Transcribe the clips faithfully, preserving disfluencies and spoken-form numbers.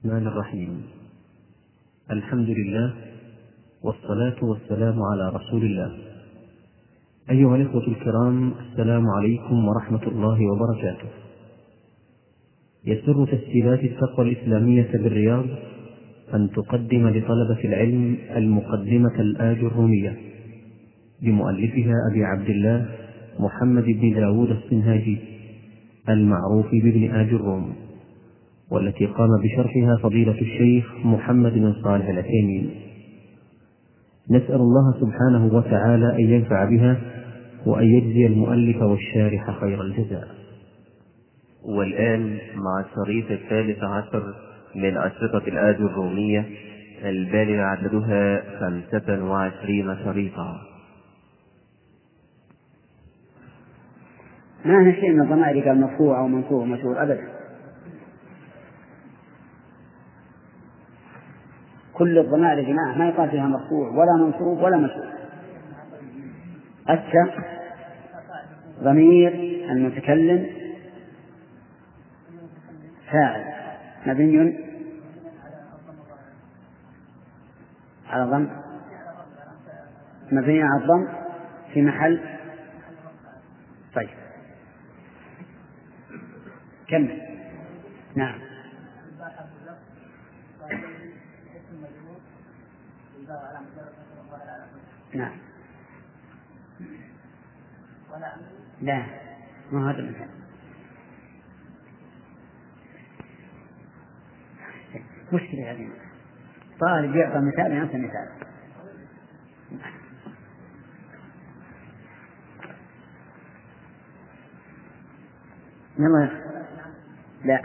الرحمن الرحيم. الحمد لله والصلاة والسلام على رسول الله. أيها الإخوة الكرام، السلام عليكم ورحمة الله وبركاته. يسر تسجيلات التقوى الإسلامية بالرياض أن تقدم لطلبة العلم المقدمة الآجرومية بمؤلفها أبي عبد الله محمد بن داود الصنهاجي المعروف بابن آجروم، والتي قام بشرحها فضيلة الشيخ محمد بن صالح العثيمين. نسأل الله سبحانه وتعالى أن ينفع بها وأن يجزي المؤلف والشارح خير الجزاء. والآن مع الشريط الثالث عشر من أشرطة الآجرومية البالغ عددها خمسة وعشرين شريطا. ما هنا شيء من الضمائر قال مرفوع أو منصوب ومشهور أبدا. كل الضمائر يا جماعة ما يقال فيها مرفوع ولا منصوب ولا مشهور. أتى ضمير المتكلم فاعل مبني على الضم مبني على الضم في محل. طيب كمل. نعم. نعم. لا ما هذا المثال. مشكلة هذه. طالب يعطى مثال ينسى مثال. يلا. لا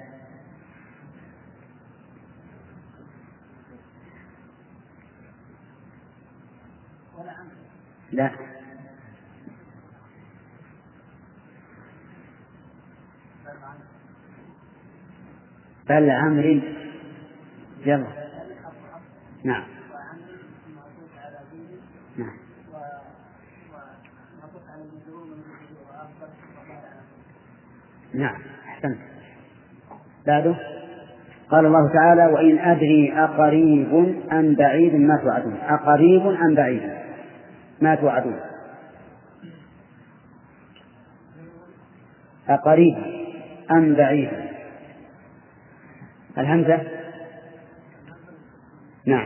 لا بل عمري. يلا. نعم. نعم. نعم أحسنت. بعده قال الله تعالى: وإن أدري أقريب أم بعيد ما توعدون. أقريب أم بعيد ما توعدون. أقريب أم بعيد. الهمزة. نعم.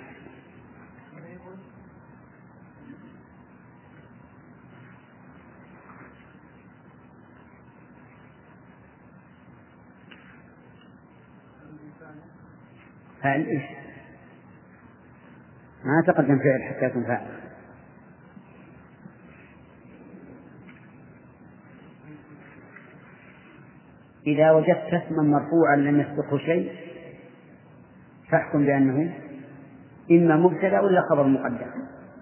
فعل إيش؟ ما تقدم فعل حتى يكون فاعل. إذا وجدت اسما مرفوعا لم يسبقه شيء فاحكم بأنه إما مبتدأ ولا خبر مقدم.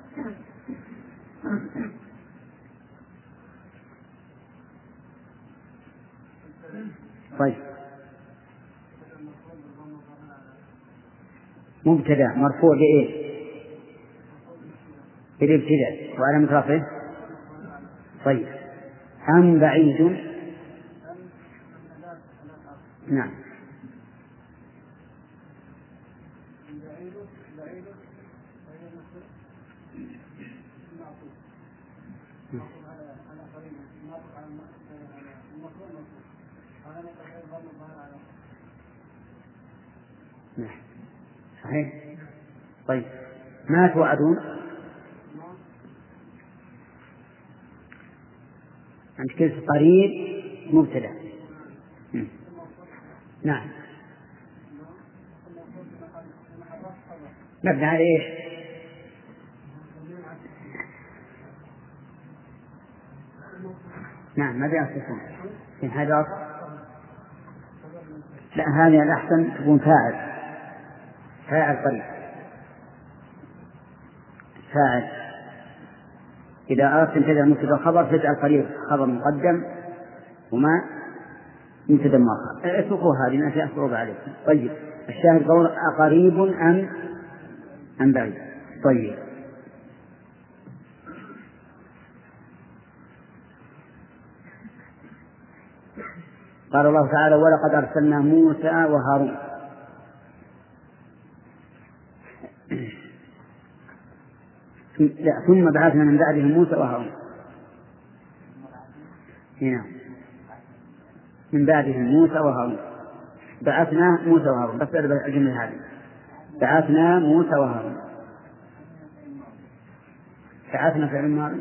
طيب مبتدأ مرفوع بإيه؟ بالابتداء وعلى مترفعه. طيب أم بعيد. نعم. نعم صحيح. طيب ما توعدون. عند كلمة قريب مبتدأ. نعم. مبني على إيش؟ نعم مبني على السكون. إن هذا لا هذه الأحسن تكون فاعل. فاعل قريب. فاعل. إذا أردت أن تجعل مبتدأ خبر تجعل قريب خبر مقدم وما مبتدأ مؤخر. اتركوا هذه ما فيها صعوبة عليكم. طيب الشاهد قول أقريب أم أم بعيد. طيب قال الله تعالى: ولقد أرسلنا موسى وهارون. لا ثم بعثنا من بعدهم موسى وهارون. هنا من بعدهم موسى وهارون، بعثنا موسى وهارون، بس الجملة هذه بعثنا موسى وهارون. بعثنا فعل الماضي،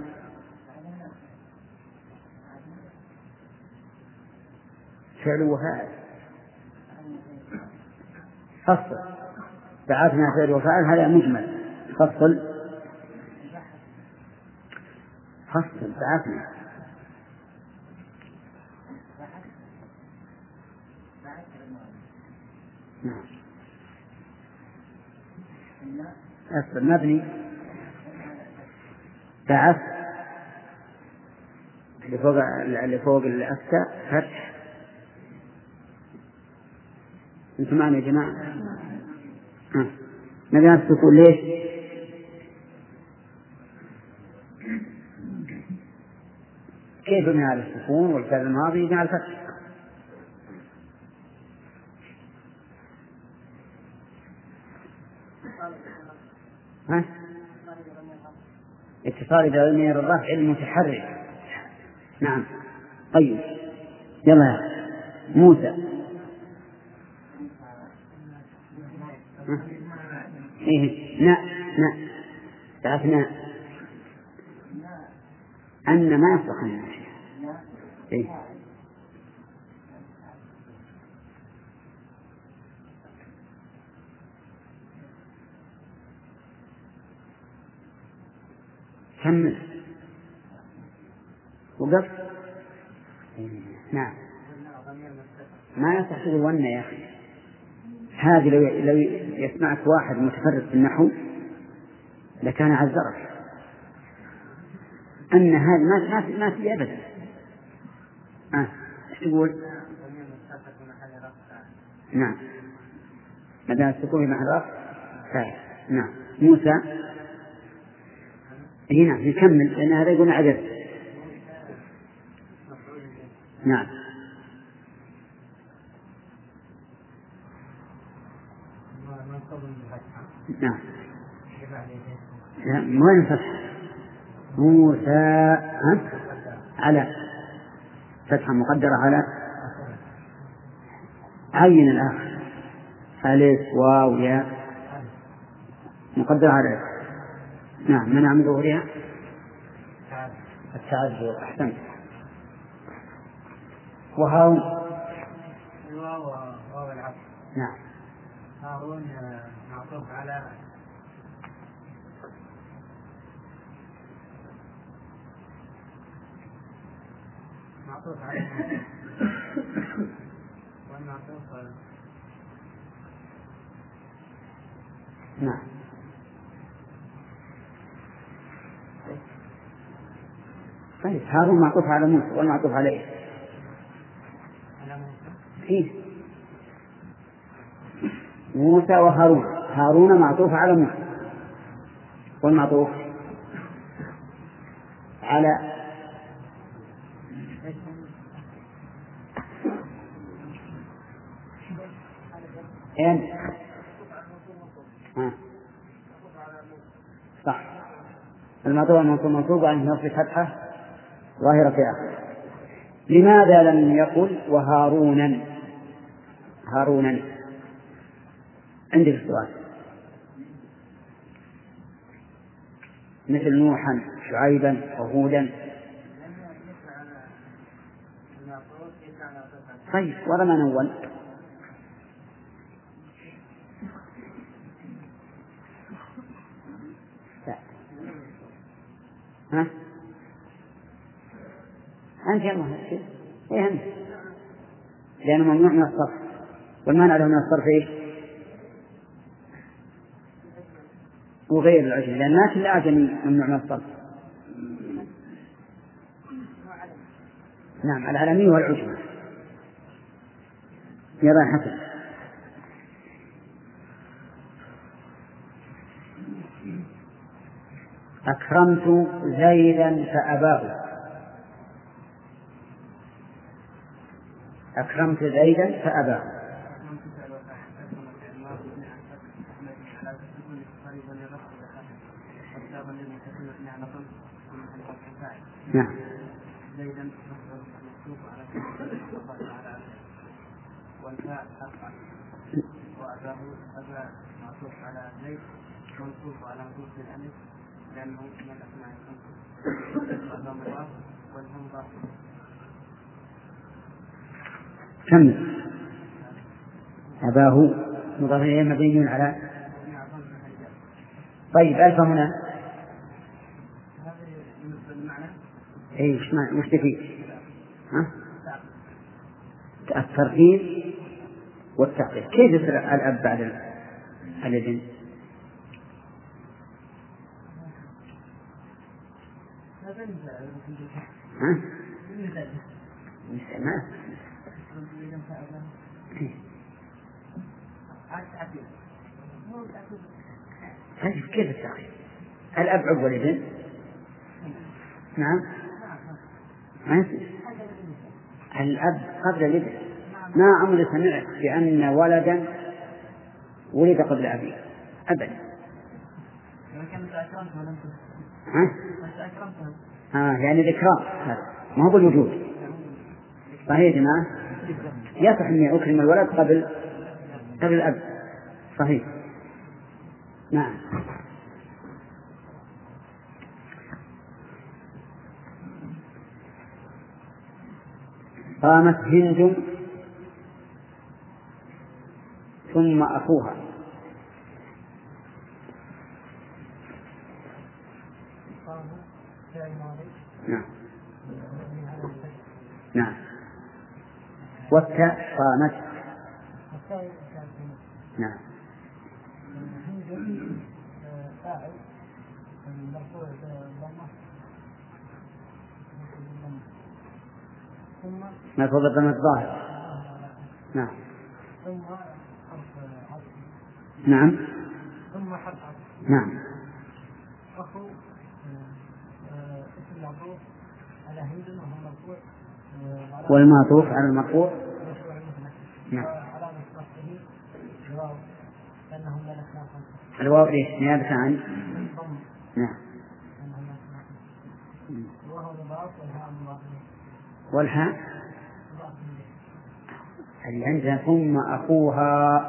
فعل وفاعل، فصل. بعثنا فعل وفاعل هذا مجمل، فصل فصل بعثنا. نعم أصل مبني. بعث اللي فوق اللي فوق الأفتاء فتح. أنتم معنا يا جماعة؟ ها نبي السكون ليش؟ كيف من هذا السكون والفعل الماضي مع الفتح؟ ها؟ اتصال بضمير الرفع المتحرك. نعم طيب يلا يا موسى. إيه نا نا تعرفنا أن ما يصلح أن نمشي. إيه كمل وقف. نعم ما يصح تقول ون يا أخي. هذه لو لو يسمعك واحد متفرد في النحو لكان عذرك. أن هذا ما ما ما في أبدا. آه إيش تقول؟ نعم مدى السكون في محل رفع فاعل. نعم موسى. هنا نكمل لأن هذا يقول عدد. نعم نعم ما ينفتح موسى على فتحة مقدرة على عين الآخر ألف واو ياء مقدرة على. نعم منع من ظهورها التعذر. أحسنت. وهارون نعم هارون معطوف على معطوف على والمعطوف نعم طيب هارون معطوف على موسى والمعطوف عليه على موسى. إيه موسى وهارون. هارون معطوف على موسى والمعطوف على أين؟ ها صح المعطوف المنصوب منصوب عن نصب فتحة ظاهرة في آخره. لماذا لم يقل وهارونا؟ هارونا عندك السؤال مثل نوحا شعيبا وهودا. طيب ورا ما نول ها أنت يا الله إيه أنت لأنه ممنوع من الصرف والمانع له من الصرف إيه وغير العجم لأن ما كل أعجمي ممنوع من الصرف. نعم العلمي والعجم. يلا حسن أكرمت زيدا فأباه. أكرمت زيدا فأباه. نعم. والفاء أفعل وأباه أبا معطوف على زيد منصوب على منصوب الألف لأنه من الأسماء الخمسة وأبا مضاف والهم مضاف. كمل. أباه مضاف إليه مبني على. طيب ألف هنا إيش معنى وش تفيد؟ ها؟ الترتيب والتعقيب. كيف يصير الأب بعد الابن؟ ها؟ ما طيب كيف التعقيب؟ الأب عقب الابن؟ نعم. ما الأب قبل الابن. ما عمري سمعت بأن ولدا ولد قبل أبيه أبدا. ها؟ آه يعني الإكرام هذا ما هو بالوجود. صحيح يا جماعة؟ يصح أني أكرم الولد قبل قبل الأب. صحيح. نعم. قامت هند ثم أخوها. نعم. نعم. والتاء قامت. نعم. مرفوع بالضمة الظاهرة. نعم. نعم. ثم حرف. نعم. أخو اسم معطوف على هند وهو مرفوع. والمعطوف على المرفوع. نعم. الواو إيش نيابة عن. نعم. والهاء اللي عندها ثم أخوها.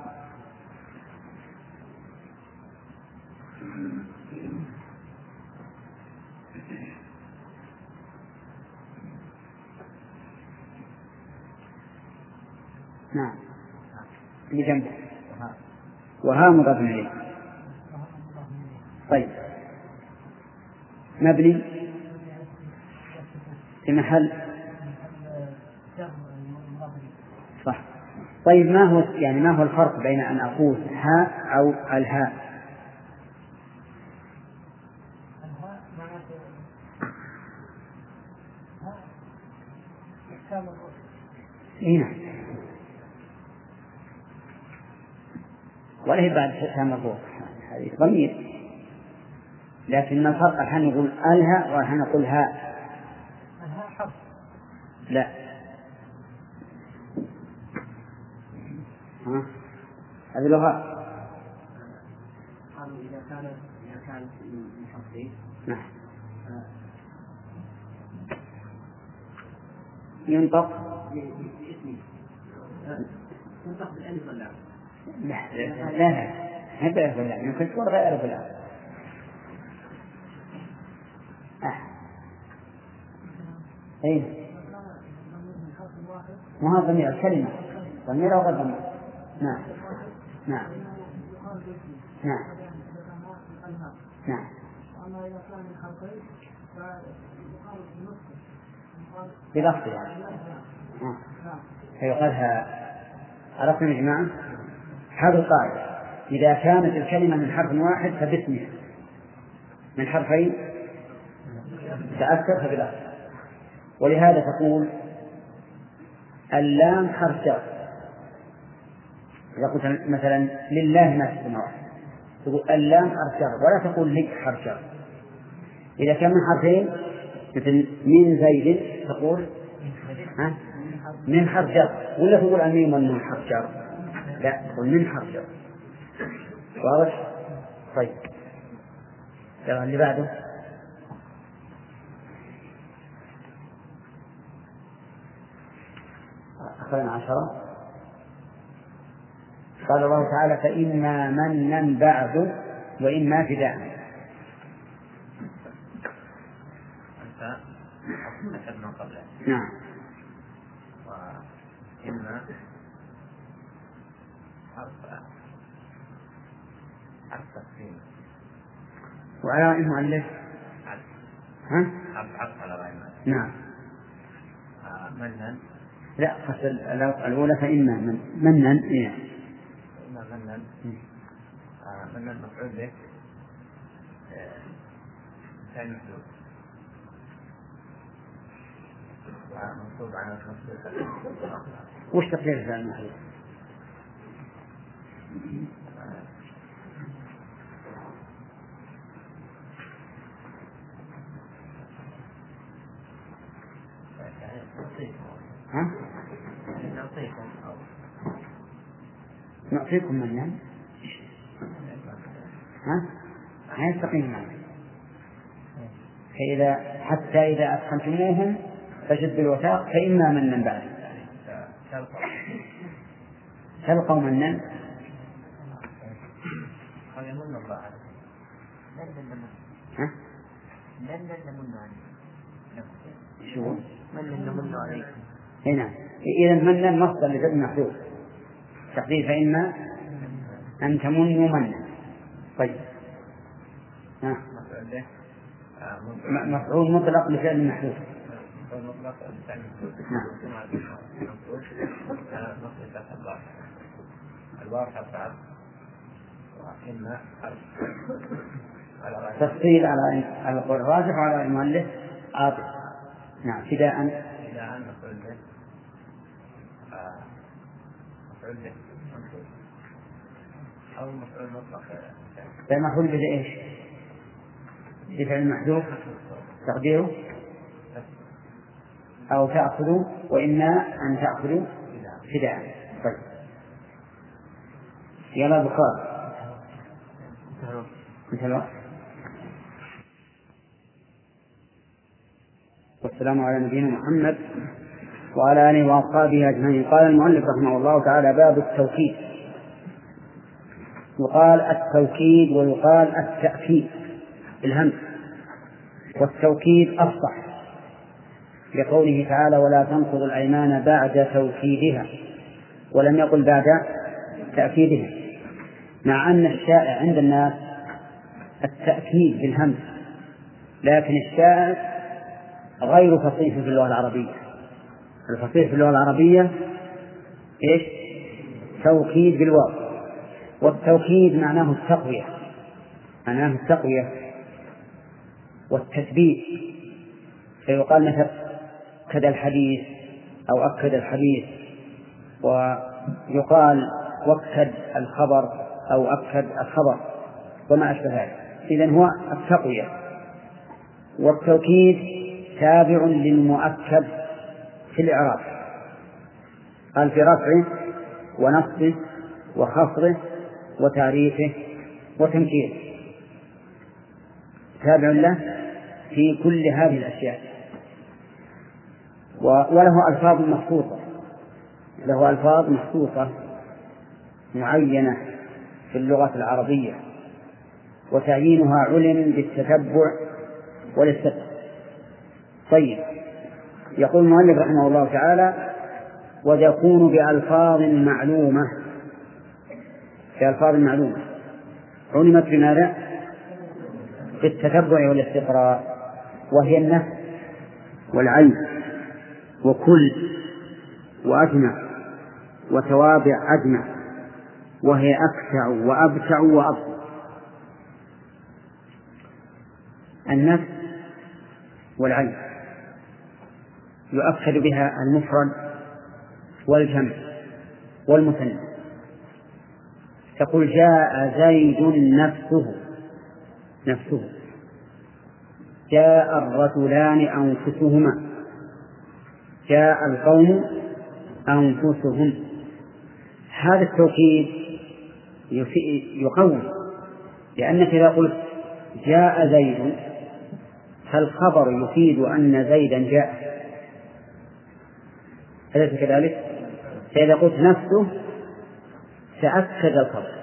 نعم. اللي جنبه وها مضاف إليه. طيب مبني في محل. صح. طيب ما هو يعني ما هو الفرق بين أن أقول هاء أو الهاء؟ الهاء معناته هنا ولا هي بعد حسام الروح هذه ضمير. لكن الفرق الحين نقول الها والحين نقول هاء. الهاء حرف. لا. ها هذه لغة. قالوا إذا كان إذا كان من حرفين. نعم. ينطق باسمه. ينطق بالألف ولا لا لا لا هذا ولا يمكن تكون غير ولا. آه. أي ما هو ضمير الكلمة ضمير أو غير ضمير. نعم. نعم. نعم. نعم. أما إذا كان من حرفين فيقال بنصه. بلفظ يعني. فيقالها. عرفتم يا جماعة؟ هذا القاعدة. إذا كانت الكلمة من حرف واحد فباسمها، من حرفين تأثر فبلفظ. ولهذا تقول اللام حرف جر. إذا قلت مثلا لله ما في السماوات تقول اللام حرف جر ولا تقول لك حرف جر. إذا كان من حرفين مثل من زيد تقول ها من حرف جر ولا تقول الميم من حرف جر. لا تقول من حرف جر. واضح؟ طيب يلا اللي بعده. أخذنا عشرة. قال الله تعالى فإما منا بعد وإما فداء. أنت أخذنا قبله. نعم. وإما حرف حرف تقسيم. وعلى إيه مؤلف؟ ها؟ حرف حرف على غير. نعم. منا. لا فصل الأولى فإما من منا إيه. إما منا. منا مفعول به. ثاني محذوف. منصوب على نفسه. وش تقدير ثاني محذوف؟ ها؟ نعطيكم نعطيكم منا. ها؟ ما يستقيم معنا. فإذا حتى إذا أدخلتموهم فشدوا الوثاق فإما منا بعد. تلقوا منا. ها؟ شو؟ من نمن عليكم. هنا إذا منا مصدر لفعل محذوف تقدير فإما أن تمنوا منا. طيب ها مفعول مطلق لفعل محذوف. تفصيل على على القول الراجح وعلى المؤلف عاطف. نعم فداء. فداء مفعول به. مفعول به أو مفعول مطلق. المفعول به إيش؟ بفعل محذوف تقديره أو تأخذوا وإما أن تأخذوا فداء. طيب يلا بخار انتهى الوقت. والسلام على نبينا محمد وعلى آله وأصحابه أجمعين. قال المؤلف رحمه الله تعالى باب التوكيد. يقال التوكيد ويقال التأكيد بالهمز، والتوكيد أفصح لقوله تعالى ولا تنقضوا الأيمان بعد توكيدها، ولم يقل بعد تأكيدها، مع أن الشائع عند الناس التأكيد بالهمز، لكن الشائع غير فصيح في اللغة العربية. الفصيح في اللغة العربية إيش؟ توكيد بالواو، والتوكيد معناه التقوية، معناه التقوية والتثبيت. فيقال مثل أكد الحديث أو أكد الحديث، ويقال وكد الخبر أو أكد الخبر وما أشبه ذلك. إذن هو التقوية. والتوكيد تابع للمؤكد في الإعراب، قال في رفعه ونصبه وخفضه وتعريفه وتنكيره، تابع له في كل هذه الأشياء. وله ألفاظ مخصوصة، له ألفاظ مخصوصة معينة في اللغة العربية، وتعيينها علم بالتتبع والاستقراء. طيب يقول المؤلف رحمه الله تعالى ويكون بألفاظ معلومة، بألفاظ معلومة علمت بماذا؟ بالتتبع والاستقراء، وهي النفس والعين وكل وأجمع وتوابع أجمع، وهي أكسع وأبشع وأبصر. النفس والعين يؤكد بها المفرد والجمع والمثنى. تقول جاء زيد نفسه نفسه، جاء الرجلان أنفسهما، جاء القوم أنفسهم. هذا التوكيد يقوي، لأنك إذا قلت جاء زيد فالخبر يفيد أن زيدا جاء، أليس كذلك؟ فإذا قلت نفسه تأكد الخبر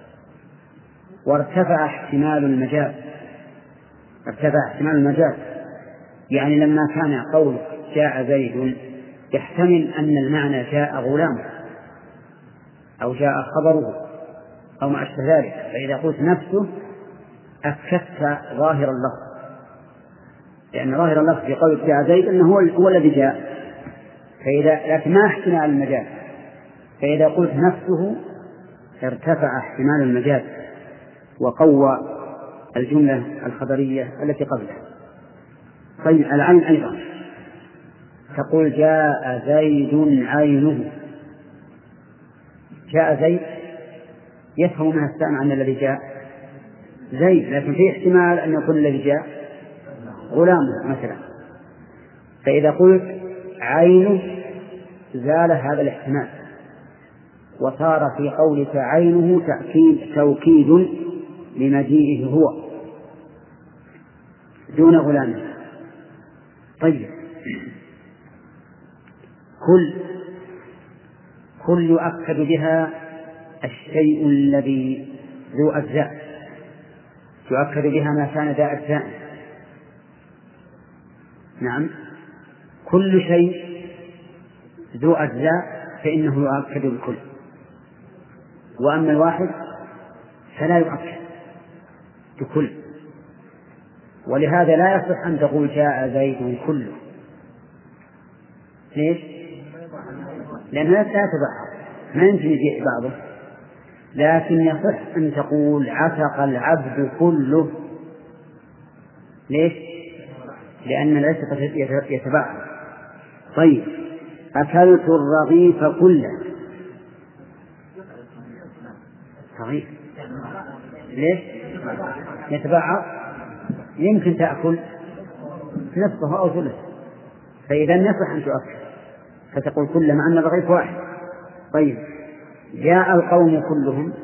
وارتفع احتمال المجاز، ارتفع احتمال المجاز، يعني لما كان قول جاء زيد يحتمل أن المعنى جاء غلامه أو جاء خبره أو ما أشبه ذلك، فإذا قلت نفسه أكدت ظاهر اللفظ، لأن ظاهر اللفظ في قول جاء زيد أنه هو, هو الذي جاء، فإذا لكن ما احتمال المجاز، فإذا قلت نفسه ارتفع احتمال المجاز وقوى الجملة الخبرية التي قبلها. طيب العين أيضا تقول جاء زيد عينه، جاء زيد يفهم من السامع أن الذي جاء زيد، لكن في احتمال أن يكون الذي جاء غلامه مثلا، فإذا قلت عينه زال هذا الاحتمال وصار في قولك عينه تأكيد توكيد لمجيئه هو دون غلامه. طيب كل كل يؤكد بها الشيء الذي ذو أجزاء، يؤكد بها ما كان ذا أجزاء. نعم، كل شيء ذو أجزاء فإنه يؤكد بالكل، وأما الواحد فلا يؤكد بكل، ولهذا لا يصح أن تقول جاء زيد كله. ليش؟ لأنه لا يتبعها، ما يمكن يجيء بعضه، لكن يصح أن تقول عتق العبد كله. ليش؟ لأن العتق يتبعها. طيب أكلت الرغيف كله، رغيف ليش؟ يتبعها، يمكن تأكل نصفه أو ثلث، فإذا يصح أن تؤكل فتقول كله مع أن الرغيف واحد. طيب جاء القوم كلهم،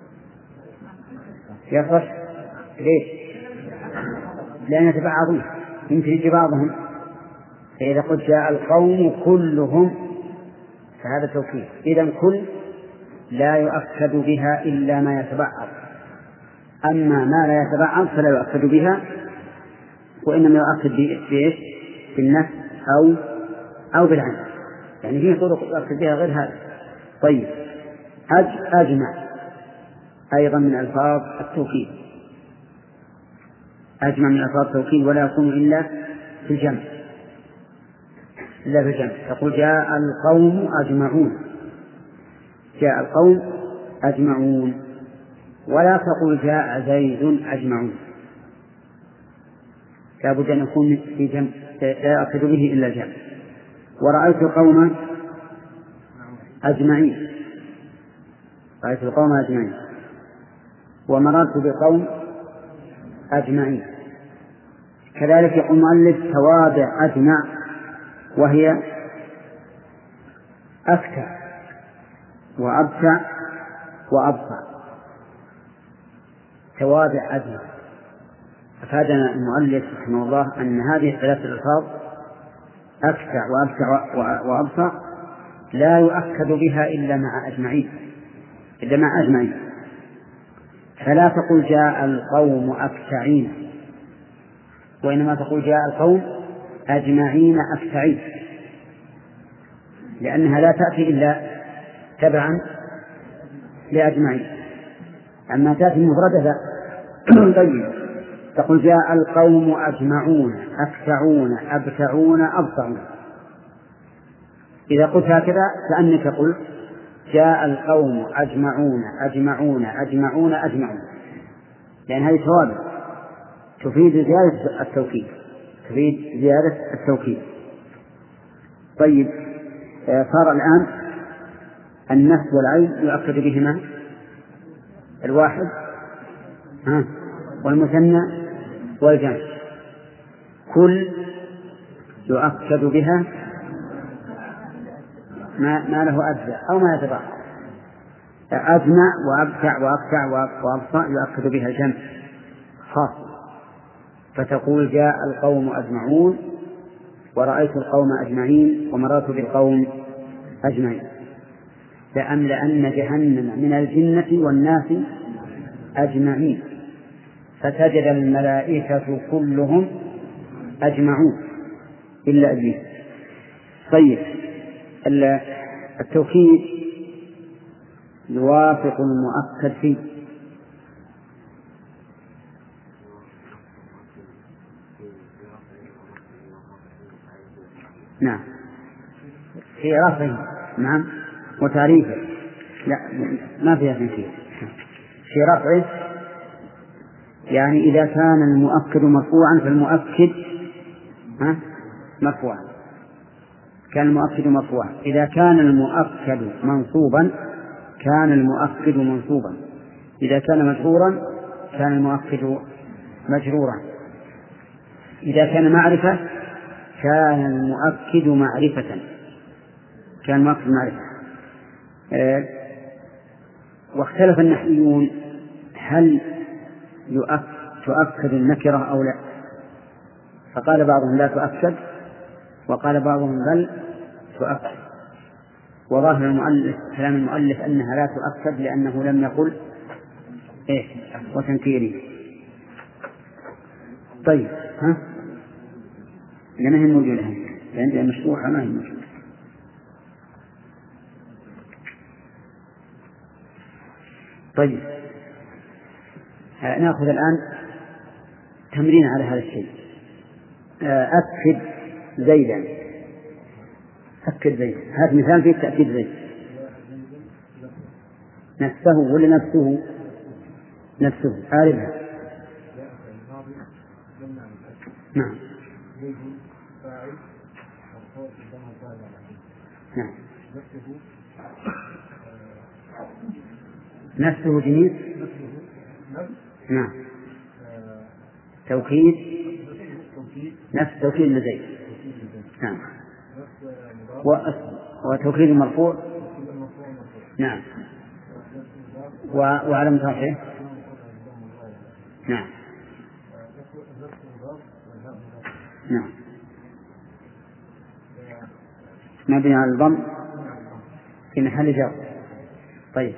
يصح. ليش؟ لأن يتبع عظيم، يمكن يجي بعضهم، فإذا قلت جاء القوم كلهم فهذا توكيد. إذن كل لا يؤكد بها إلا ما يتبعض، أما ما لا يتبعض فلا يؤكد بها، وإنما يؤكد بإيش؟ بالنفس أو أو بالعين، يعني فيه طرق يؤكد بها غير هذا. طيب أجمع أيضا من ألفاظ التوكيد، أجمع من ألفاظ التوكيد ولا يكون إلا في الجمع، إلا في الجمع. تقول جاء القوم أجمعون، جاء القوم أجمعون، ولا تقول جاء زيد أجمعون، لابد أن يكون في جمع لا يؤكد به إلا الجمع. ورأيت قوما أجمعين، رأيت القوم أجمعين، ومررت بقوم أجمعين. كذلك يقول المؤلف توابع أجمع، وهي أكتع وأبتع وأبصع، توابع أجمع. أفادنا المؤلف رحمه الله أن هذه الثلاث الألفاظ أكتع وأبتع وأبصع لا يؤكد بها إلا مع أجمعين، إلا مع أجمعين. فلا تقول جاء القوم أكتعين، وإنما تقول جاء القوم أجمعين أكتعين، لأنها لا تأتي إلا تبعا لأجمعين. أما تأتي مفردة طيب تقول جاء القوم أجمعون أكتعون أبتعون أبصعون. إذا قلت هكذا كأنك قلت جاء القوم أجمعون أجمعون أجمعون أجمعون، لأن هذه توابع تفيد زيادة التوكيد، تفيد زيادة التوكيد. طيب صار الآن النفس والعين يؤكد بهما الواحد ها والمثنى والجمع. كل يؤكد بها ما, ما له أجزاء أو ما يتبع. أجمع وأبتع وأبتع وأبصع يؤكد بها الجمع خاص. فتقول جاء القوم أجمعون، ورأيت القوم أجمعين، ومررت بالقوم أجمعين. لأملأن جهنم من الجنة والناس أجمعين، فسجد الملائكة كلهم أجمعون إلا إبليس. طيب، التوكيد يوافق المؤكد فيه. نعم، في رفعه نعم وتعريفه، لا ما فيها تنكير. في رفعه يعني إذا كان المؤكد مرفوعا فالمؤكد ها مرفوعا، كان المؤكد مرفوعا. إذا كان المؤكد منصوبا كان المؤكد منصوبا، إذا كان مجرورا كان المؤكد مجرورا، إذا كان معرفة كان المؤكد معرفة، كان المؤكد معرفة. أه واختلف النحويون هل تؤكد النكرة أو لا، فقال بعضهم لا تؤكد، وقال بعضهم بل تؤكد. وظاهر المؤلف كلام المؤلف أنها لا تؤكد لأنه لم يقل إيه وتنكيري. طيب ها لأنها هي موجودة عندها مشروحة ما هي موجودة. طيب نأخذ الآن تمرين على هذا الشيء. أكد زيدا، أكد زيدا، هذا مثال في تأكيد زيد. نفسه ولا نفسه؟ نفسه، عارفها. نعم نعم نفسه جنيس. نعم توكيد نفس توكيد لزيد. نعم وتوكيد المرفوع. نعم وعلامة رفعه. نعم نعم مبني على الضم في محل جر. طيب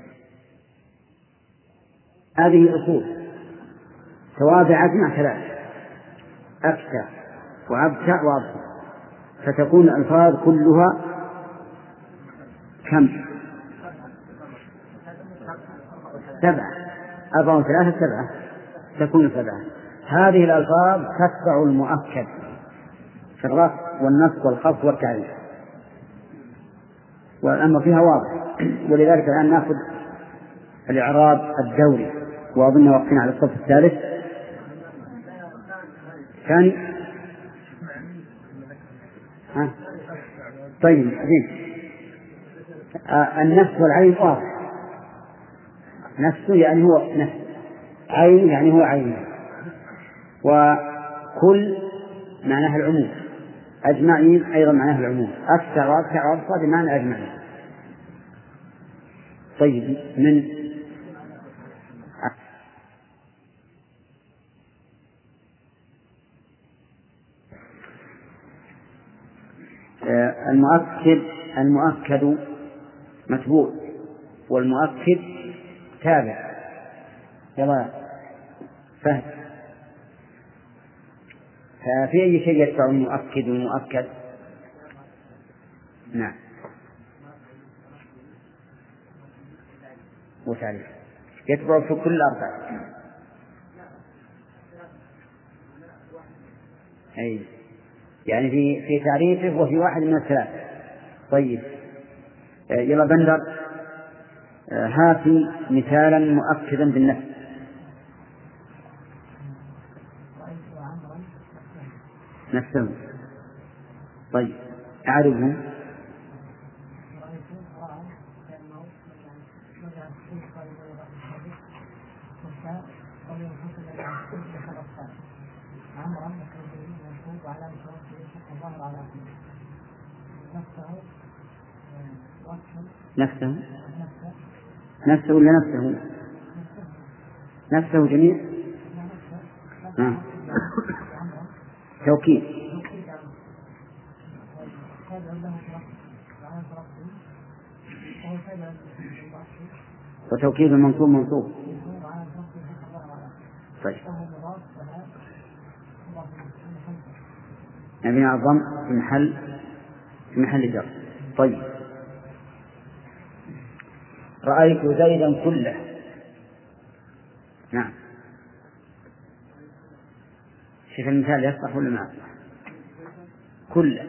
هذه أصول توابع أجمع ثلاث: أكتع وأبتع وأبتع، فتكون الألفاظ كلها كم؟ سبعة. أربعة وثلاثة سبعة، تكون سبعة. هذه الألفاظ تتبع المؤكد في الرفع والنصب والخفض والتعريف، والأمر فيها واضح. ولذلك الآن نأخذ الإعراب الدوري، وأظن وقفنا على الصف الثالث ثاني. ها طيب زين. آه النفس والعين واضح، نفسه يعني هو نفس، عين يعني هو عين، وكل معناها العموم، أجمعين أيضا معناها العموم، أكثر وأكثر وأبصر بمعنى أجمعين. طيب من المؤكد المؤكد متبوع والمؤكد تابع. يلا فهم. ففي أي شيء يتبع المؤكد والمؤكد؟ نعم وتعريف يتبع في كل أربعة. أي يعني في في تعريفه وفي واحد من الثلاثة. طيب يلا بندر هاتي مثالا مؤكدا بالنفس. نفسه. طيب أعرفه. نفسه نفسه ولا نفسه؟ نفسه جميع. آه. توكيد. وتوكيد المنصوب منصوب. طيب مبني على الضم في محل في محل جر. طيب رأيت زيدا كله. نعم شوف المثال يصلح ولا ما يصلح؟ كله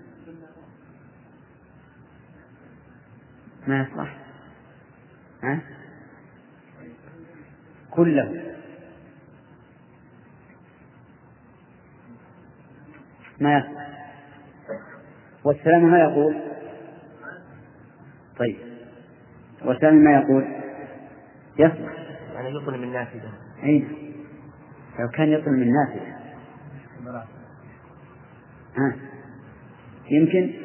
ما يصلح. ها كله ما يصلح. والسلام ما يقول. طيب والسلام ما يقول يصلح يعني يطل من نافذة. أين لو كان يطل من نافذة ها يمكن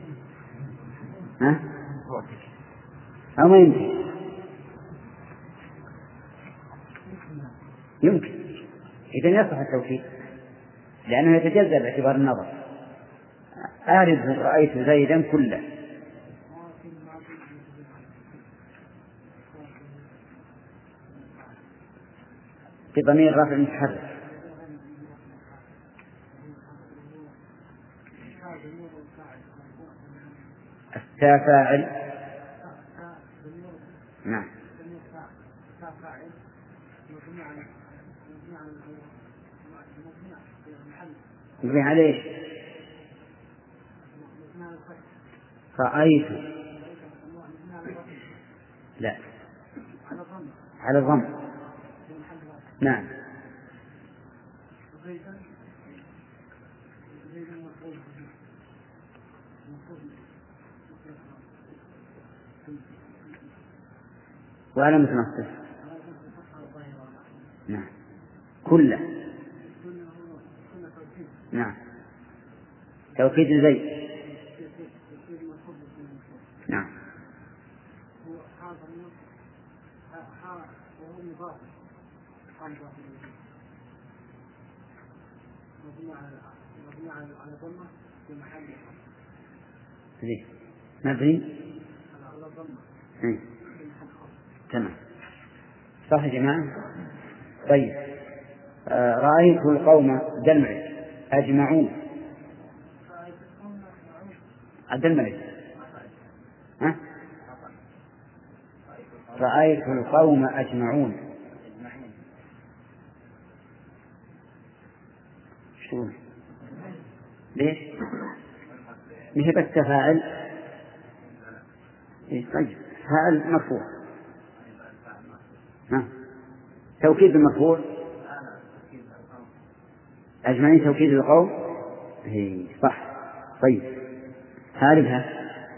ها أو ما يمكن. يمكن إذن يصح التوكيد لأنه يتجزأ باعتبار النظر. أعرف رأيت زيدا كله. في ضمير رفع متحرك. التاء فاعل. نعم مبني عليه. رأيت لا على الضم. نعم وعلامة نصبه. نعم كله. نعم توكيد زيد. نعم مبني تمام صح يا جماعة. طيب آه رأيت القوم دلمع أجمعون. الدلمع ها رأيت القوم أجمعون. شو ليش مش بس فاعل؟ طيب فاعل مرفوع. ها توكيد المرفوع أجمعين توكيد القوم هي صح. طيب هاربها.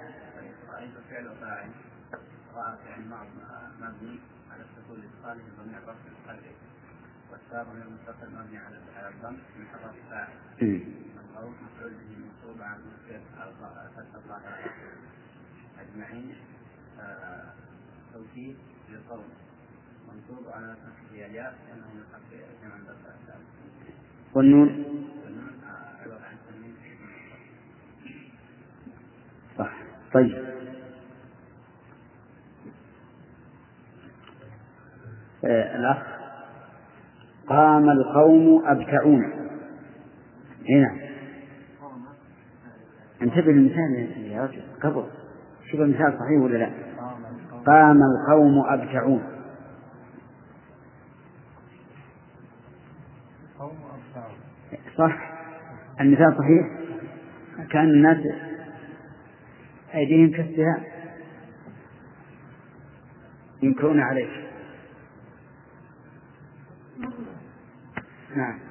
والسابق المتصل مبني على الضم من حرف فاعل. القول مفعول به منصوب على فتح الظاهر أجمعين توكيد للقول منصوب على فتح الياء لأنه من حرف جمع الأسماء. والنون والنون عبارة عن تنوين صح. طيب آه الأخ قام القوم أبكعون. هنا انتبه للمثال يا رجل قبل شوف المثال صحيح ولا لا. قام القوم أبكعون. صح المثال صحيح. كان الناس أيديهم كالسهام ينكرون عليه. نعم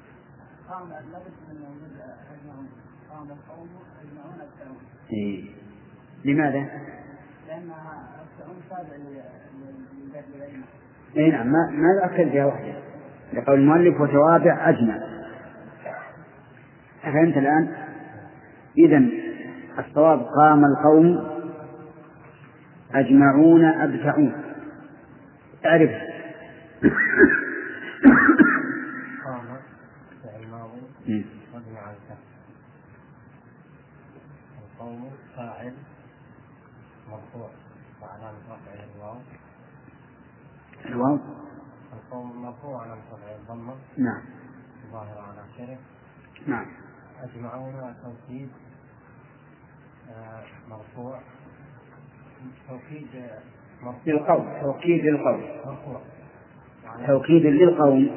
إيه. لماذا؟ لأنها إيه نعم ما ما أكل فيها وحده لقول المؤلف وتوابع أجمع. فهمت الآن؟ إذن الصواب قام القوم أجمعون أبكعون. تعرف ماضي مبني على الفتح. القوم فاعل مرفوع وعلامة رفعه الواو. الواو. القوم مرفوع علامة رفعه الضمة. نعم. ظاهر على آخره. نعم. أجمعون توكيد مرفوع. توكيد للقوم. توكيد للقوم. مرفوع. توكيد للقوم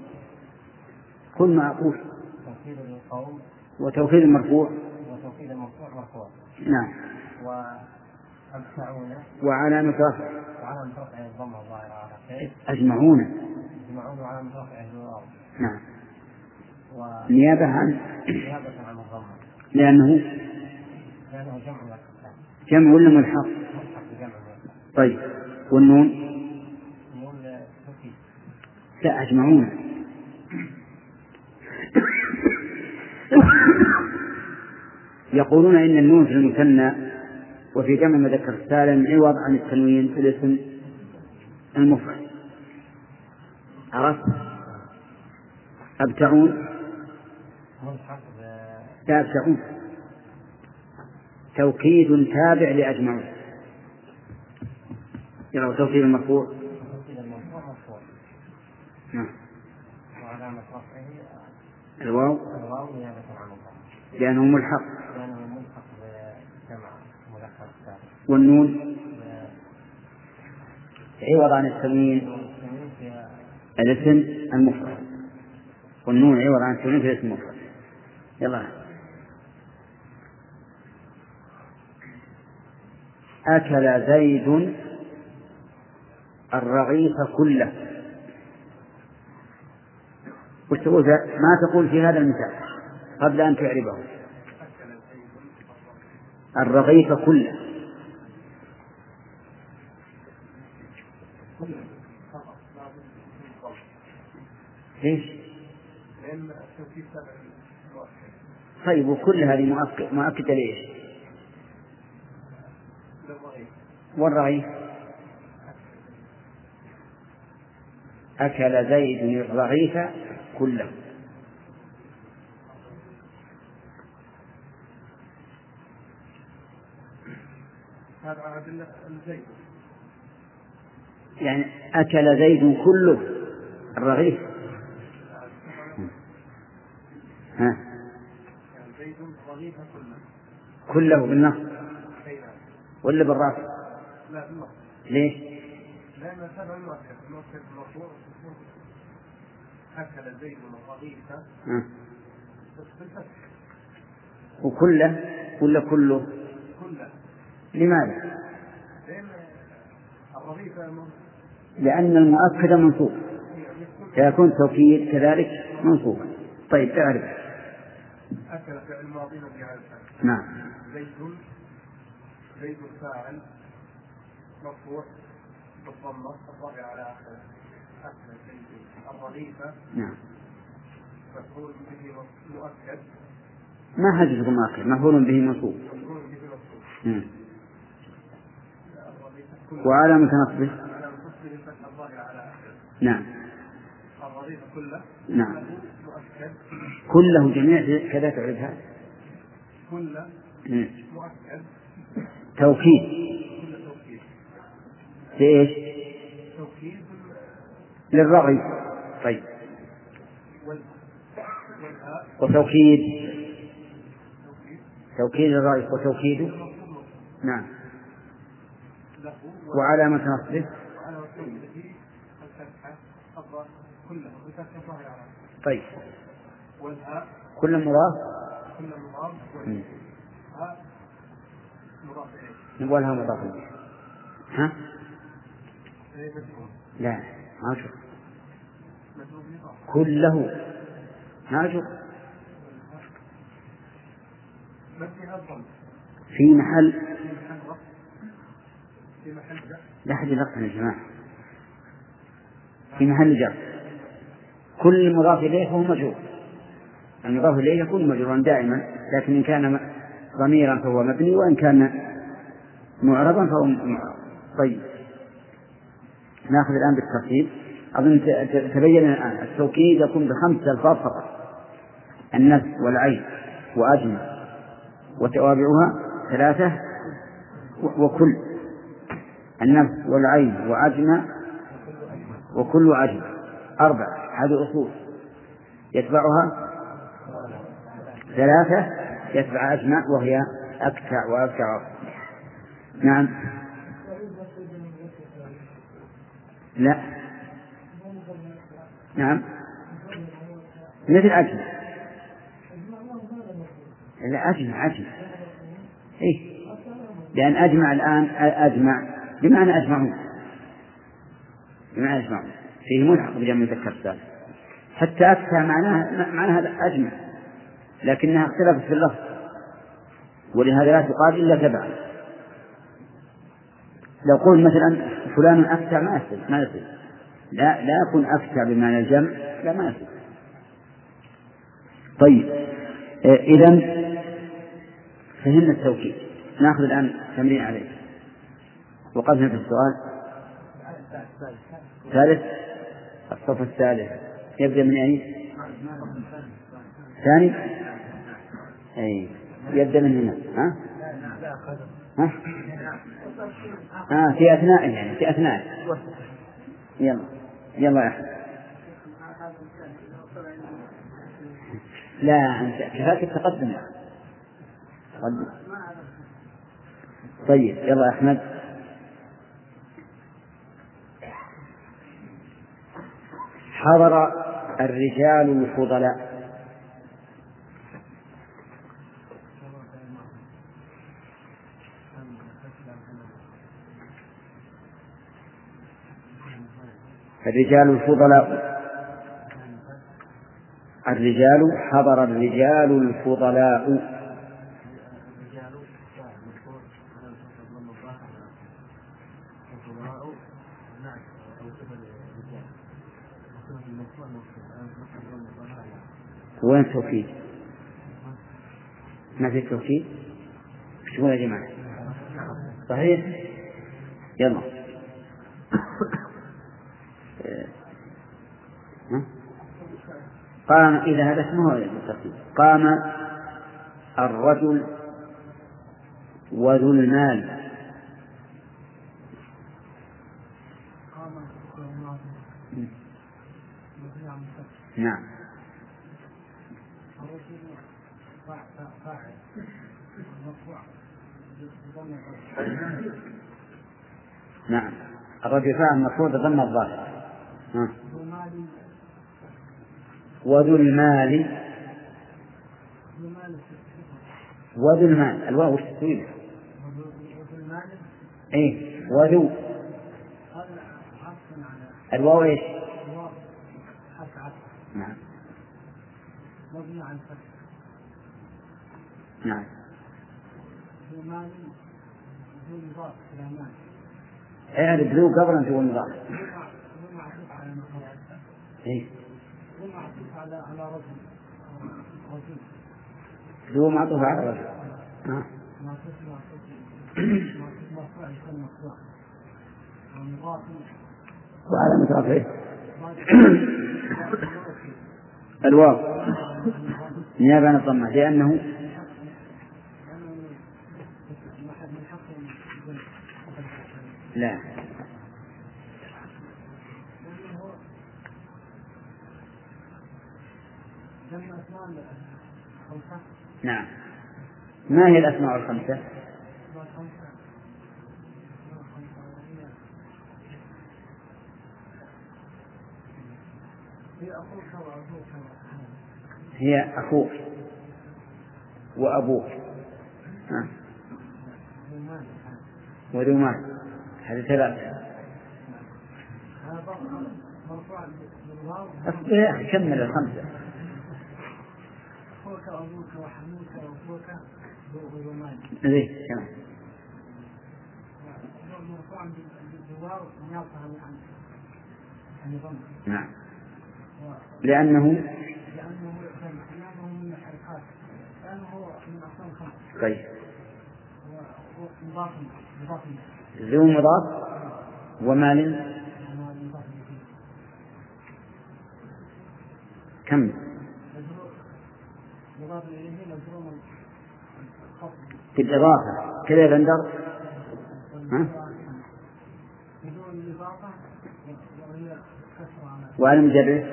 كل معقول. توكيد للقوم وتوكيد المرفوع. وتوكيد المرفوع مرفوع. نعم. وأجمعون وعلامة رفع. وعلامة رفعه الضمة الظاهرة على آخره. أجمعون. أجمعون وعلامة رفعه الواو. نعم. نيابة عن نيابة عن الضمة. لأنه لأنه جمع مذكر. جمع ولا ملحق؟ طيب والنون؟ النون توكيد. لا أجمعون. يقولون إن النون في المثنى وفي جمع مذكر سالم عوض عن التنوين في الاسم المفرد. عرفت؟ أبتعون لا أبتعون توكيد تابع لأجمعون. يرى توكيد المرفوع. توكيد المرفوع مرفوع. نعم. وعلامة رفعه الواو. الواو نيابة عن الضمة. لأنه ملحق. لأنه ملحق بجمع مذكر سالم. والنون عوض عن التنوين الاسم المفرد. والنون عوض عن التنوين في الاسم المفرد. يلا. أكل زيد الرغيف كله. وش تقول؟ ما تقول في هذا المثال قبل أن تعربه. الرغيف كله. ليش؟ طيب وكل هذه مؤكد مؤكدة ليش؟ والرغيف. أكل زيد الرغيف كله. هذا عدل الزيد. يعني أكل زيد كله الرغيف. ها. زيد الرغيف كله. كله بالنصب ولا بالرفع؟ لا بالنصب. ليش؟ لأن سبع المؤكد المؤكد المرفوع. أكل زيد الرغيف بالفتح. وكله ولا كله؟ كله. لماذا؟ لأن الرغيف لأن المؤكد منصوب فيكون توكيد كذلك منصوبا. طيب تعرف. أكل فعل ماضي مبني على الفتح. نعم. زيد زيد فاعل مرفوع بالضمة الضمة على آخره. أكل زيد الرغيف. نعم. مفعول به مؤكد. ما حاجة تكون مؤكد، مفعول به منصوب. مفعول به منصوب. وعلامة نصبه. علامة نصبه الفتح الظاهر على آخره. نعم. الرغيف كله. نعم. مؤكد. كله جميع كذا تعرفها. كله مؤكد. توكيد. كله توكيد. لإيش؟ توكيد للرغي. طيب. وتوكيد توكيد الرغي وتوكيده. نعم. وعلامة نصبه. وعلامة نصبه الفتحة الظاهر كله الفتحة الظاهر على آخره. طيب. والهاء كل مضاف. كل مضاف. والهاء مضاف إليه. نقولها مضاف إليه. ها؟ لا ما أشوف. كله ما أشوف. في محل في محل جر. لا أحد يلقن يا جماعة. في محل جر. كل مضاف إليه هو مجرور. المضاف إليه يكون مجرورا دائما، لكن إن كان ضميرا فهو مبني، وإن كان معربا فهو معرب. طيب نأخذ الآن بالترتيب. أظن تبين الآن التوكيد يكون بخمس ألفاظ فقط. النفس والعين وأجمع وتوابعها ثلاثة وكل. النفس والعين وأجمع وكل أجمع أربعة. هذه أصول يتبعها ثلاثة يتبع أجمع وهي أكتع وأكتع. نعم. لا نعم مثل أجمع. لا أجمع أجمع إيه، لأن أجمع الآن أجمع بمعنى أجمعون، بمعنى أجمعون فيه ملحق بجمع مذكر سالم. حتى أكثر معناها معناها أجمع، لكنها اختلفت في اللفظ، ولهذا لا تقال إلا تبعا. لو قول مثلا فلان أكثر ما يصير ما يصير لا لا يكون أكثر بمعنى الجمع، لا ما يصير. طيب إذن فهمنا التوكيد. نأخذ الآن تمرين عليه وقفنا في السؤال ثالث. الصف الثالث يبدأ من أي ثاني؟ أي يبدأ من هنا. ها؟ ها؟ آه في أثناء يعني في أثناء. يلا يلا يا أحمد. لا أنت كفاك التقدم. تقدم. طيب يلا يا أحمد. حضر الرجال الفضلاء. الرجال الفضلاء. الرجال حضر الرجال الفضلاء. وين التوكيد؟ ما في التوكيد؟ شو يا جماعة؟ صحيح؟ يلا. قام إذا هذا اسمه التوكيد. قام الرجل وذو المال. نعم. نعم الرجل فاعل مفعول بضم الظاهر. وذو المال. وذو المال الواو التسويل. ايه وذو الواو ايش؟ نعم نعم اعرف ذو قبل ذو المضاف. ايه ذو معطوف على رجل. آه. وعلامة رفعه الواو نيابة عن الضمة لأنه لا نعم. ما هي الأسماء الخمسة؟ هي أخوك وأبوك ها. وذو مال. هذه ثلاثة. يا أخي كمل الخمسة. أخوك وأبوك وحموك وأخوك وذو مال. ليه كم؟ نعم لأنه طيب ذو مضاف ومال كم في الإضافة كذا يا بندر؟ ها؟ وعلى مجرد.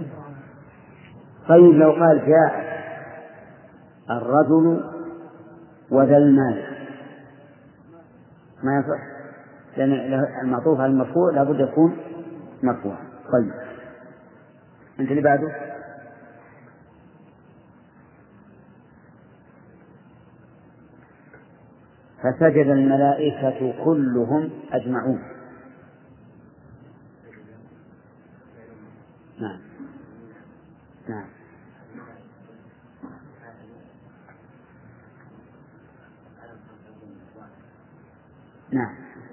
طيب لو قال جاء الرجل وذا المال ما يصح، لأن المعطوف على المرفوع لابد يكون مرفوعا. طيب أنت اللي بعده. فسجد الملائكة كلهم أجمعون. نعم نعم نعم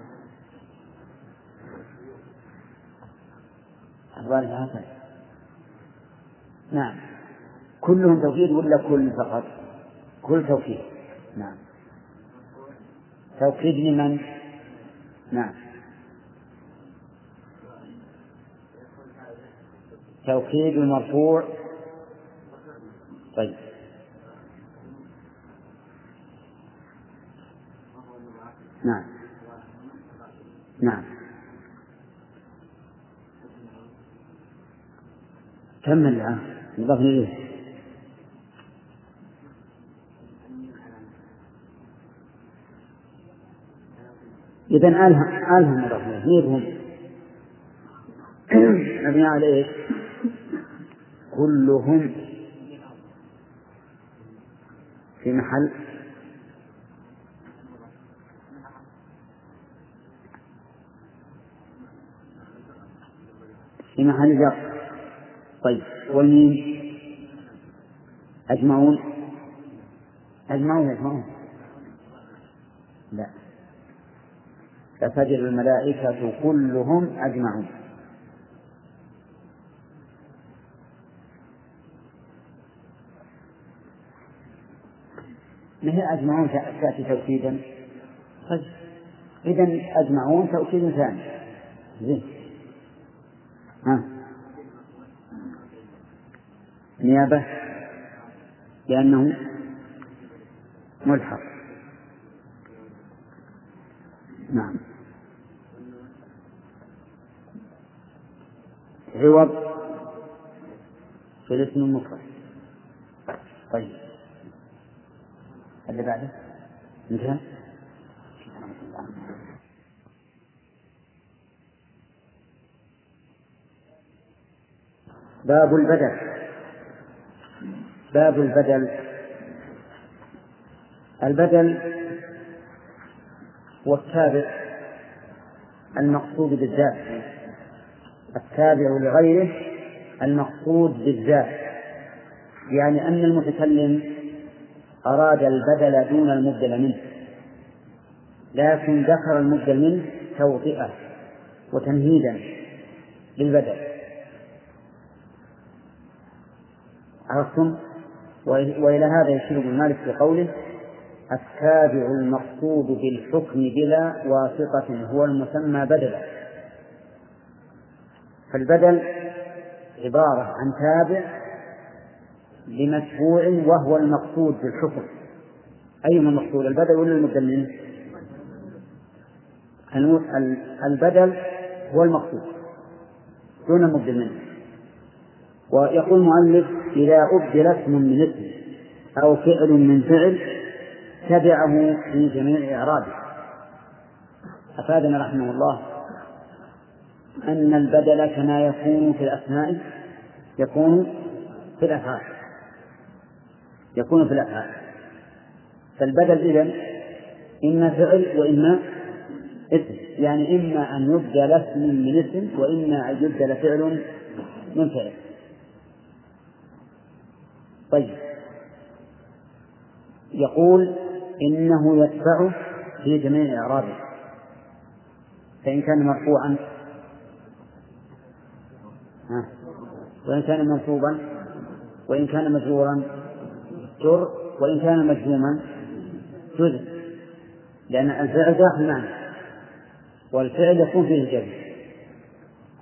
أخبار هكذا. نعم كلهم توكيد ولا كل فقط؟ كل توكيد. نعم توكيد لمن؟ نعم توكيد المرفوع. طيب نعم نعم كمل الآن نضاف إليه. إذن آلهم آلهم نضاف إليه نيرهم مبني على إيش؟ كلهم في محل في محل جر. طيب والميم أجمعون أجمعون أجمعون لا فسجد الملائكة كلهم أجمعون. ما هي أجمعون تأتي توكيدا؟ إذن أجمعون توكيد ثاني. زين ها نيابة لأنه ملحق. نعم عوض في الاسم المفرد. طيب اللي بعده انتهى. باب البدل. باب البدل. البدل هو التابع المقصود بالذات، التابع لغيره المقصود بالذات، يعني أن المتكلم أراد البدل دون المبدل منه، لكن ذكر المبدل منه توطئة وتمهيدا للبدل. عرفتم؟ وإلى هذا يشير ابن مالك في قوله التابع المقصود بالحكم بلا واسطة هو المسمى بدلا. فالبدل عبارة عن تابع لمتبوع وهو المقصود بالحكم. أيما المقصود البدل ولا المبدل منه؟ البدل هو المقصود دون المبدل منه. ويقول المؤلف إذا أبدل اسم من اسم أو فعل من فعل تبعه في جميع إعرابه. أفادنا رحمه الله أن البدل كما يكون في الأسماء يكون في الأفعال يكون في الأفعال فالبدل إذن إما فعل وإما اسم، يعني إما أن يبدل اسم من اسم وإما أن يبدل فعل من فعل. طيب يقول إنه يتبعه في جميع إعرابه، فإن كان مرفوعا وإن كان منصوبا وإن كان مجرورا جر وإن كان مجزوما جزم، لأن الفعل داخل معنى والفعل يكون فيه الجزم.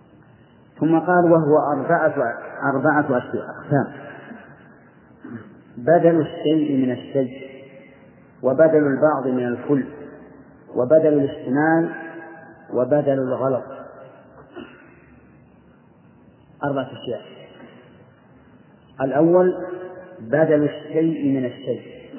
ثم قال وهو أربعة أربعة أقسام. بدل الشيء من الشيء، وبدل البعض من الكل، وبدل الاشتمال، وبدل الغلط. أربعة أشياء. الأول بدل الشيء من الشيء،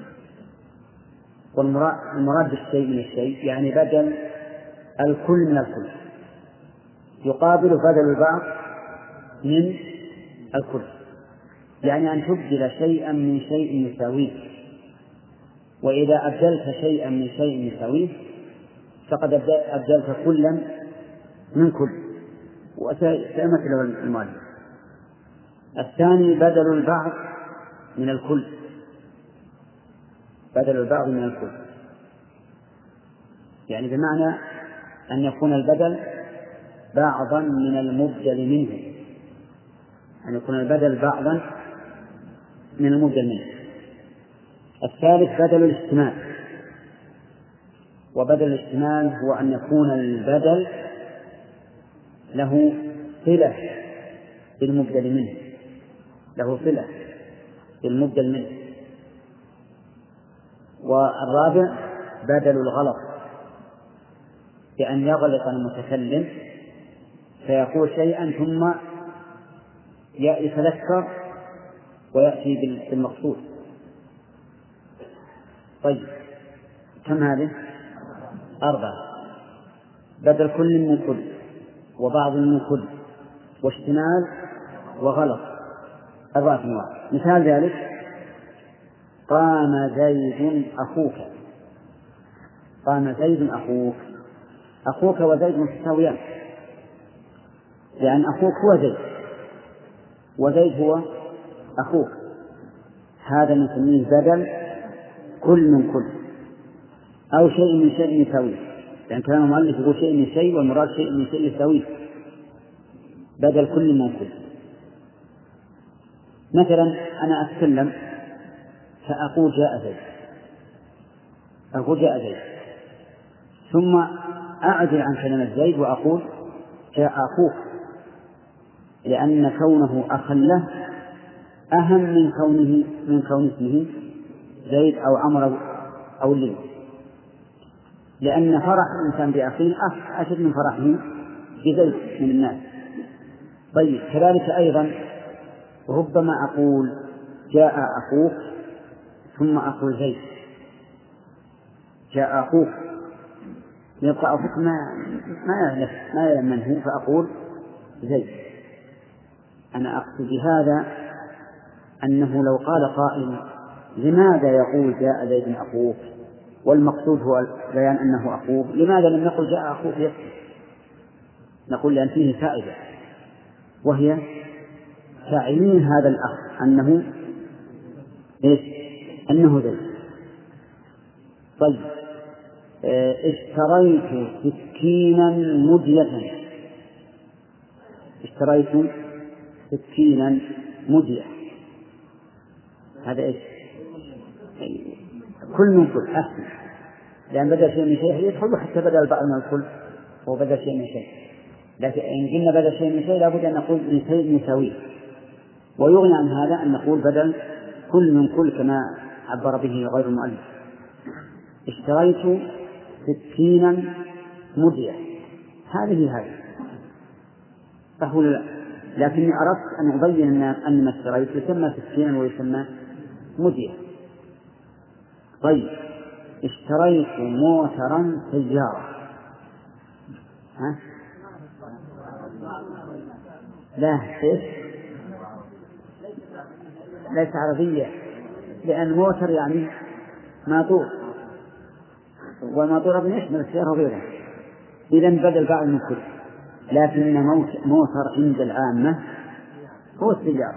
والمراد بالشيء من الشيء يعني بدل الكل من الكل، يقابل بدل البعض من الكل، يعني أن تبدل شيئا من شيء يساويه. وإذا أبدلت شيئا من شيء يساويه فقد أبدلت كلا من كل، وسيمثله المؤلف. الثاني بدل البعض من الكل، بدل البعض من الكل يعني بمعنى أن يكون البدل بعضا من المبدل منه، أن يكون البدل بعضا من المبدل منه. الثالث بدل الاشتمال، وبدل الاشتمال هو أن يكون البدل له صلة بالمبدل منه، له صلة بالمبدل منه. والرابع بدل الغلط، بأن يغلط المتكلم فيقول شيئا ثم يتذكر ويأتي بالمقصود. طيب كم هذه؟ أربعة. بدل كل من كل، وبعض من كل، واشتمال، وغلط. أربعة أنواع. مثال ذلك: قام زيد أخوك. قام زيد أخوك. أخوك وزيد متساويان، لأن أخوك هو زيد وزيد هو أخوك. هذا نسميه بدل كل من كل، أو شيء من شيء يساويه، لأن كلام المؤلف يقول شيء من شيء والمراد شيء من شيء يساويه. بدل كل من كل. مثلا أنا أتكلم فأقول جاء زيد، أقول جاء زيد، ثم أعدل عن كلمة زيد وأقول جاء أخوك، لأن كونه أخا له أهم من كونه من كون اسمه زيد أو عمرو أو الليل، لأن فرح الإنسان بأخيه أشد من فرحه بزيد من الناس. طيب كذلك أيضا ربما أقول جاء أخوك ثم أقول زيد، جاء أخوك، يبقى أخوك ما ما يعرف ما يعلم من هو، فأقول زيد. أنا أقصد بهذا أنه لو قال قائل لماذا يقول جاء زيد أخوك والمقصود هو بيان أنه أخوه، لماذا لم نقل جاء أخوك يكفي؟ نقول لأن فيه فائدة، وهي تعيين هذا الأخ أنه إيش؟ أنه زيد. طيب اشتريت سكينا مدية. اشتريت سكينا مدية، هذا إيش؟ كل من كل أحسن، لأن بدل شيء من شيء يدخل حتى بدل البعض من الكل هو بدل شيء من شيء. لكن إن قلنا بدل شيء من شيء لابد أن نقول من شيء مساويه، ويغني عن هذا أن نقول بدل كل من كل كما عبر به غير المؤلف. اشتريت سكينا مدية، هذه هذه فهو لا، لكني أردت أن أبين أن ما اشتريت يسمى سكينا ويسمى مدية. طيب اشتريت موترا سيارة. ها؟ لا إيش؟ ليس عربية، لأن موتر يعني ماطور، والماطور يشمل السيارة وغيرها، إذن بدل بعض من كل. لكن موتر عند العامة هو السيارة،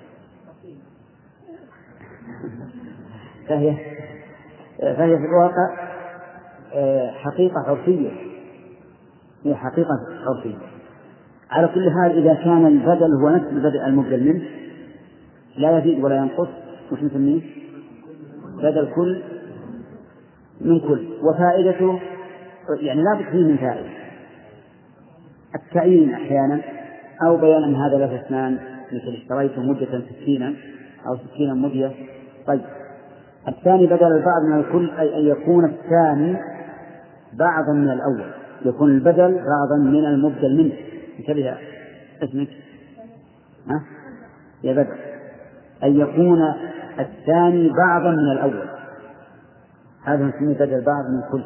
فهي فهي في الواقع حقيقة عرفية، هي حقيقة عرفية. على كل حال إذا كان البدل هو نفس البدل المبدل منه لا يزيد ولا ينقص، وش نسميه؟ بدل كل من كل. وفائدته يعني لا بد فيه من فائدة: التعيين أحيانا، أو بيان أن هذا له اثنان، مثل اشتريت مدة سكينا أو سكينا مدية، طيب الثاني بدل البعض من الكل أي أن يكون الثاني بعضا من الأول، يكون البدل بعضا من المبدل منه. انتبه اسمك ها يا بدر، أن يكون الثاني بعضا من الأول، هذا نسميه بدل بعض من كل.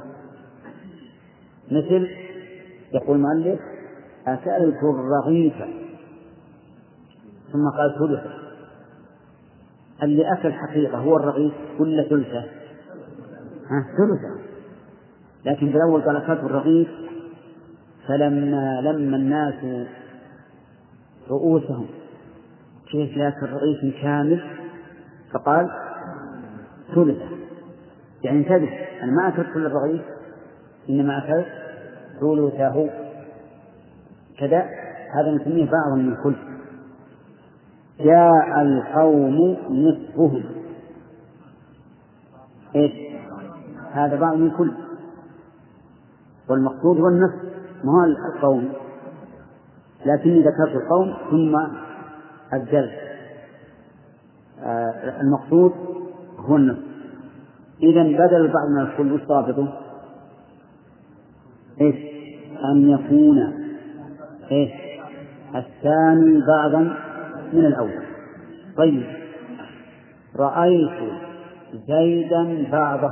مثل يقول المؤلف أكلت الرغيف ثم قال ثلثه، اللي أكل حقيقة هو الرغيف ولا ثلثه؟ ها ثلثه، لكن في الأول قال أكلت الرغيف، فلما لما الناس رؤوسهم كيف يأكل رغيف كامل فقال ثلثه، يعني انتبه أنا ما أكلت كل الرغيف إنما أكلت ثلثه كذا، هذا نسميه بعضا من كل. جاء القوم نصفهم، إيش هذا بعض من كل، والمقصود هو النصف ما هو القوم، لكني ذكرت القوم ثم أبدلت آه المقصود هو النصف. إذن بدل البعض من الكل والصابته إيش أن يكون إيش الثاني بعضا من الأول. طيب رأيت زيدا بعضه،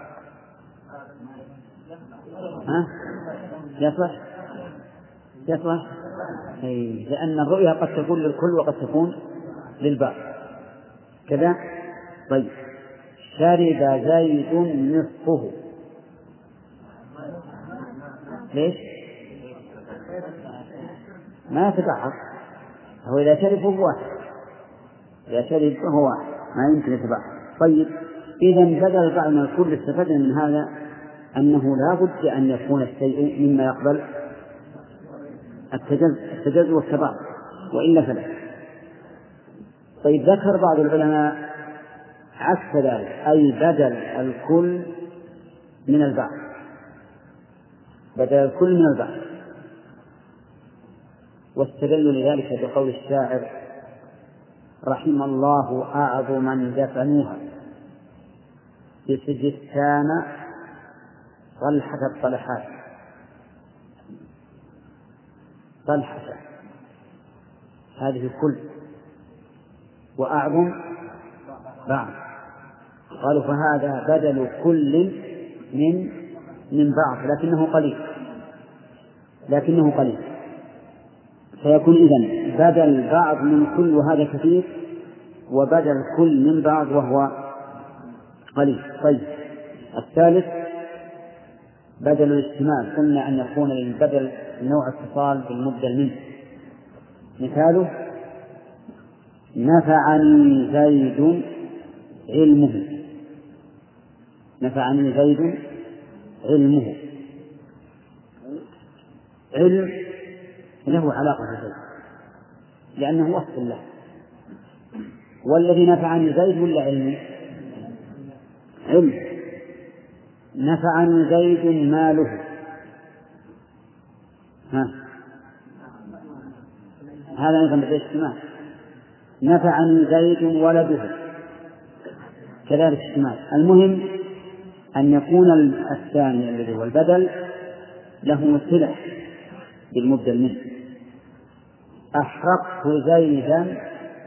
ها يصلح يصلح أي، لأن الرؤيا قد تكون للكل وقد تكون للبعض كذا. طيب شرب زيد نصفه، ليش ما يتبعض؟ هو إذا شرب هو واحد، إذا شرب هو واحد ما يمكن يتبعض. طيب إذن بدل البعض من الكل استفدنا من هذا أنه لا بد أن يكون الشيء مما يقبل التجزؤ والتبعض وإلا فلا. طيب ذكر بعض العلماء عكس ذلك، أي بدل الكل من البعض، بدل الكل من البعض، واستدلوا لذلك بقول الشاعر رحم الله أعظما دفنوها بسجستان طلحة الطلحات، طلحة هذه الكل وأعظم بعض، قالوا فهذا بدل كل من من بعض لكنه قليل لكنه قليل فيكون إذن بدل بعض من كل وهذا كثير، وبدل كل من بعض وهو قليل. طيب الثالث بدل الاحتمال، قلنا أن يكون للبدل نوع اتصال بالمبدل منه. مثاله نفعني زيد علمه، نفعني زيد علمه، علم له علاقة بزيد لأنه وصف له، والذي نفعني زيد ولا علم؟ علم. نفعني زيد ماله، ها هذا أيضا بالاجتماع. نفعني زيد ولده كذلك اجتماع. المهم أن يكون الثاني الذي هو البدل له صلة بالمبدل منه. أحرقت زيدا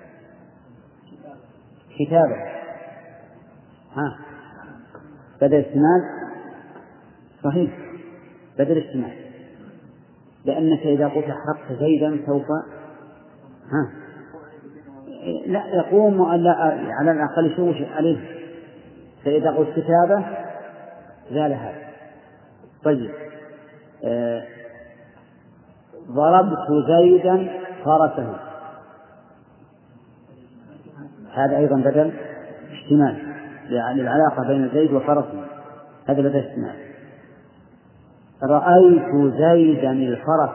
كتابه، ها بدل استعمال صحيح، بدل استعمال، لأنك إذا قلت أحرقت زيدا سوف ها لا يقوم على الأقل شوش عليه، فإذا قلت كتابه زال هذا. طيب آه ضربت زيدا فرسه، هذا أيضا بدل اشتمال يعني العلاقة بين زيد وفرسه، هذا بدل اشتمال. رأيت زيدا الفرس،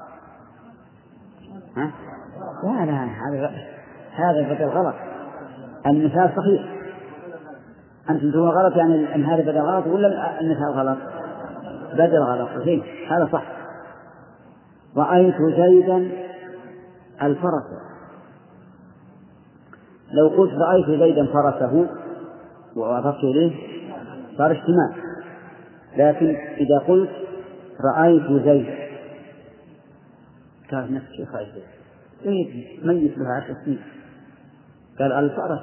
ها لا لا هذا هذا بدل غلط، المثال صحيح، أنتم تقولون غلط يعني أن هذا بدل غلط ولا المثال غلط؟ بدل غلط صحيح، هذا صح. رأيت زيدا الفرس، لو قلت رأيت زيدا فرسه وأضفت إليه صار اجتماع. لكن إذا قلت رأيت زيد كان نفس الشيء خايف زيد ميت له عشر سنين قال الفرس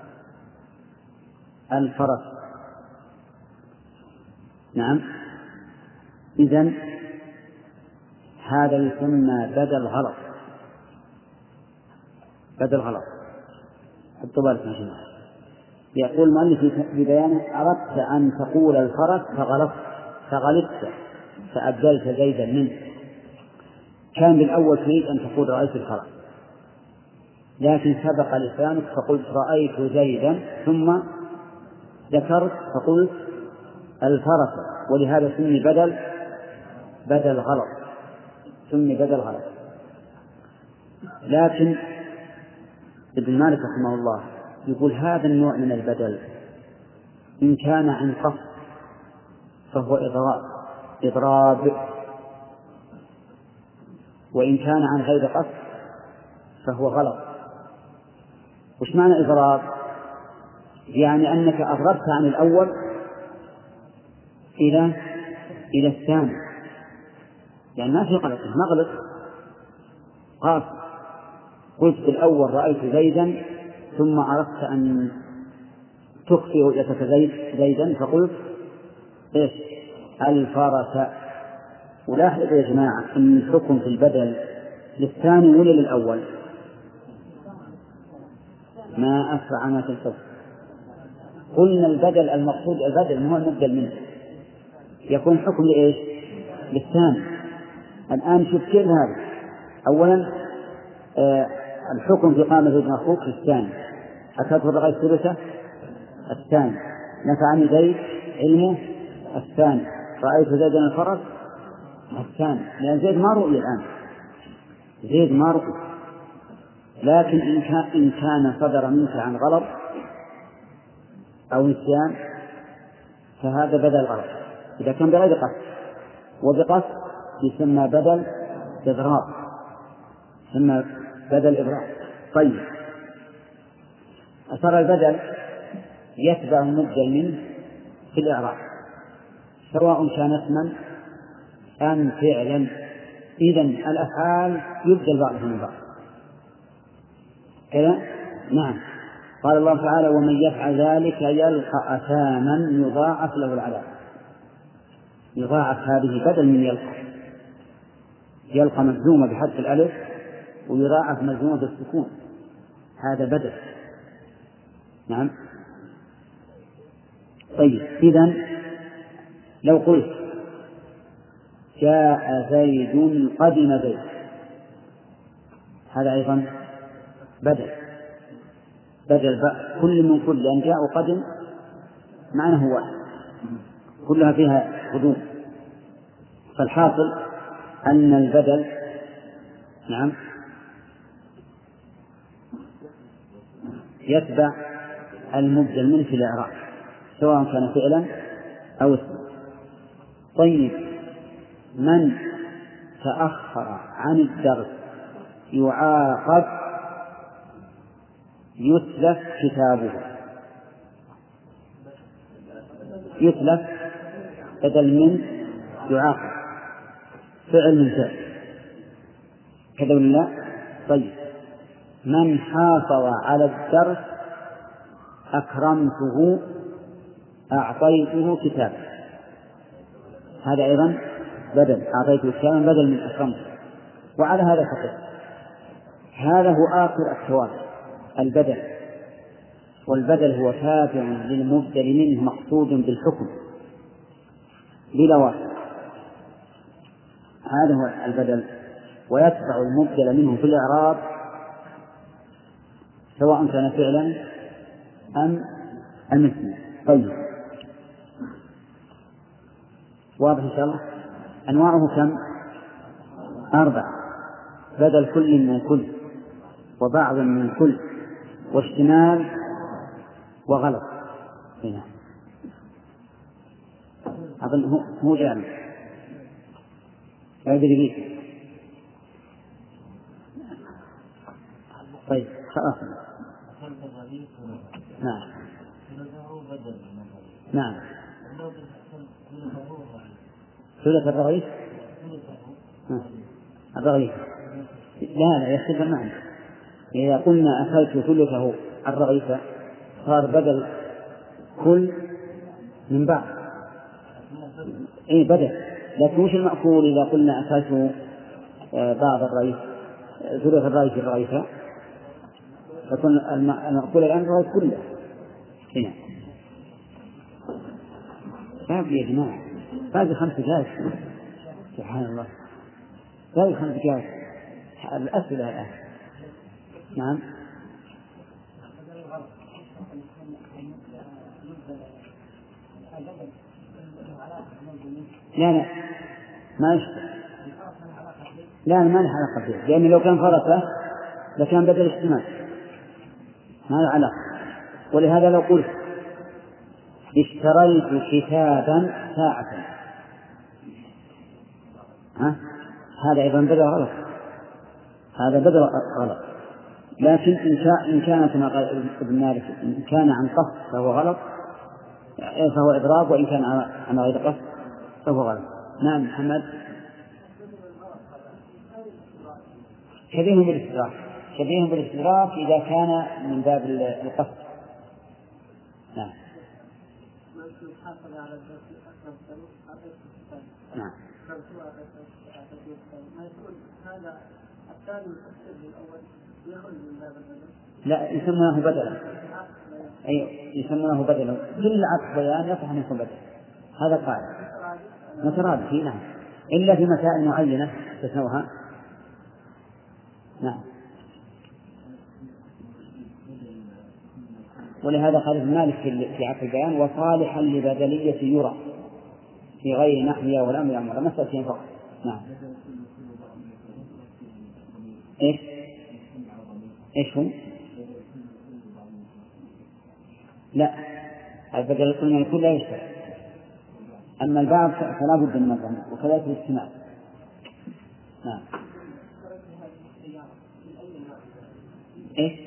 الفرس نعم. إذن هذا يسمى بدل غلط بدل غلط. حطوا بالك يا جماعة. يقول المؤلف في بيانه أردت أن تقول الفرس فغلطت فغلطت فأبدلت زيدا منه. كان بالأول تريد أن تقول رأيت الفرس لكن سبق لسانك فقلت رأيت زيدا ثم ذكرت فقلت الفرس ولهذا سمي بدل بدل غلط سمي بدل غلط. لكن ابن مالك رحمه الله يقول هذا النوع من البدل إن كان عن قصد فهو إضراب إضراب وإن كان عن غير قصد فهو غلط. وش معنى إضراب؟ يعني أنك أضربت عن الأول إلى إلى الثاني يعني ما في غلط ما غلط قاصد. قلت في الأول رأيت زيدا ثم أردت أن تخفي رؤيتك زيد زيدا فقلت إيش الفرس. ولاحظوا يا جماعة أن الحكم في البدل للثاني ولا للأول؟ ما أسرع ما تنسوا. قلنا البدل المقصود البدل هو المبدل منه يكون حكم لإيش؟ للثاني. الآن شوف كيف هذا. أولا آه الحكم في قامة ابن أخوك الثاني أتذكر رأيت ثلثة الثاني نفعني زيد علمه الثاني رأيت زيدا الفرس الثاني لأن زيد ما رؤي الآن زيد ما رؤي. لكن إن كان, إن كان صدر منك عن غلط أو نسيان فهذا بدل غلط. إذا كان بغير قصد وبقصد يسمى بدل إضراب يسمى بدل إضراب. طيب أثر البدل يتبع المبدل منه في الإعراب سواء كان اسما أم فعلا. إذن الأفعال يبدل بعضها من بعض كذا. نعم. قال الله تعالى ومن يفعل ذلك يلقى أثاما يضاعف له العذاب. يضاعف هذه بدل من يلقى يلقى مجزومة بحذف الألف ويضاعف مجزومة بالسكون هذا بدل. نعم. طيب إذن لو قلت جاء زيد قدم زيد هذا أيضا بدل بدل كل من كل أن جاء وقدم معناه واحد كلها فيها قدوم. فالحاصل أن البدل نعم يتبع المبدل منه في الإعراب سواء كان فعلا أو اسما. طيب من تأخر عن الدرس يعاقب يتلف كتابه. يتلف بدل من يعاقب فعل من فعل كذا ولا لا؟ طيب من حافظ على الدرس أكرمته أعطيته كتابا هذا أيضا بدل أعطيته كتابا بدل من أكرمته. وعلى هذا فقط هذا هو آخر الثواب البدل. والبدل هو تابع للمبدل منه مقصود بالحكم بلا واسطة. هذا هو البدل ويتبع المبدل منه في الإعراب سواء كان فعلا أم أم اسما. طيب واضح إن شاء الله. أنواعه كم؟ أربعة. بدل كل من كل وبعض من كل واشتمال وغلط. هنا أظن هو هو جامع لا يدري بيك. طيب خلاص. نعم. نعم. ثلث الرغيف الرغيف لا لا يختلف المعنى. إذا قلنا أكلت ثلثه الرغيف صار بدل كل من بعض. إيه بدل، لكن وش المأكول إذا قلنا أكلت بعض الرغيف ثلث الرغيف الرغيفة فكن المأكول الآن الرغيف كله هنا. هذه يا جماعة هذه خمس دقائق سبحان الله، هذه خمس دقائق الأسئلة الآن. نعم. لا لا ما يشتغل، لا ما له علاقة به، لأن لو كان فرصة لكان بدل احتمال ما له علاقة. ولهذا لو قلت اشتريت كتابا ساعة ها هذا أيضا بدل غلط، هذا بدل غلط. لكن إن كان كما قال ابن مالك إن كان عن قصد فهو غلط فهو إضراب، وإن كان عن غير قصد فهو غلط. نعم محمد. شبيه بالاستدراك، شبيه بالاستدراك إذا كان من باب القصد. نعم. نعم. لا يسمونه بدلا، أي يسمونه بدلا، كل عطف بيان يصح أن يكون بدلا، هذا قاعدة مترادف. نعم إلا في مسائل معينة تسموها. نعم. ولهذا قال ابن مالك في عطف البيان وصالحا لبدلية يرى في غير نحوها والأمر يعمل مسألة فقط. نعم. إيش إيش هم؟ لا البدل كل من يكون لا يشتري، أما البعض فلا بد من الضمان وكذلك الاستماع. نعم. إيش؟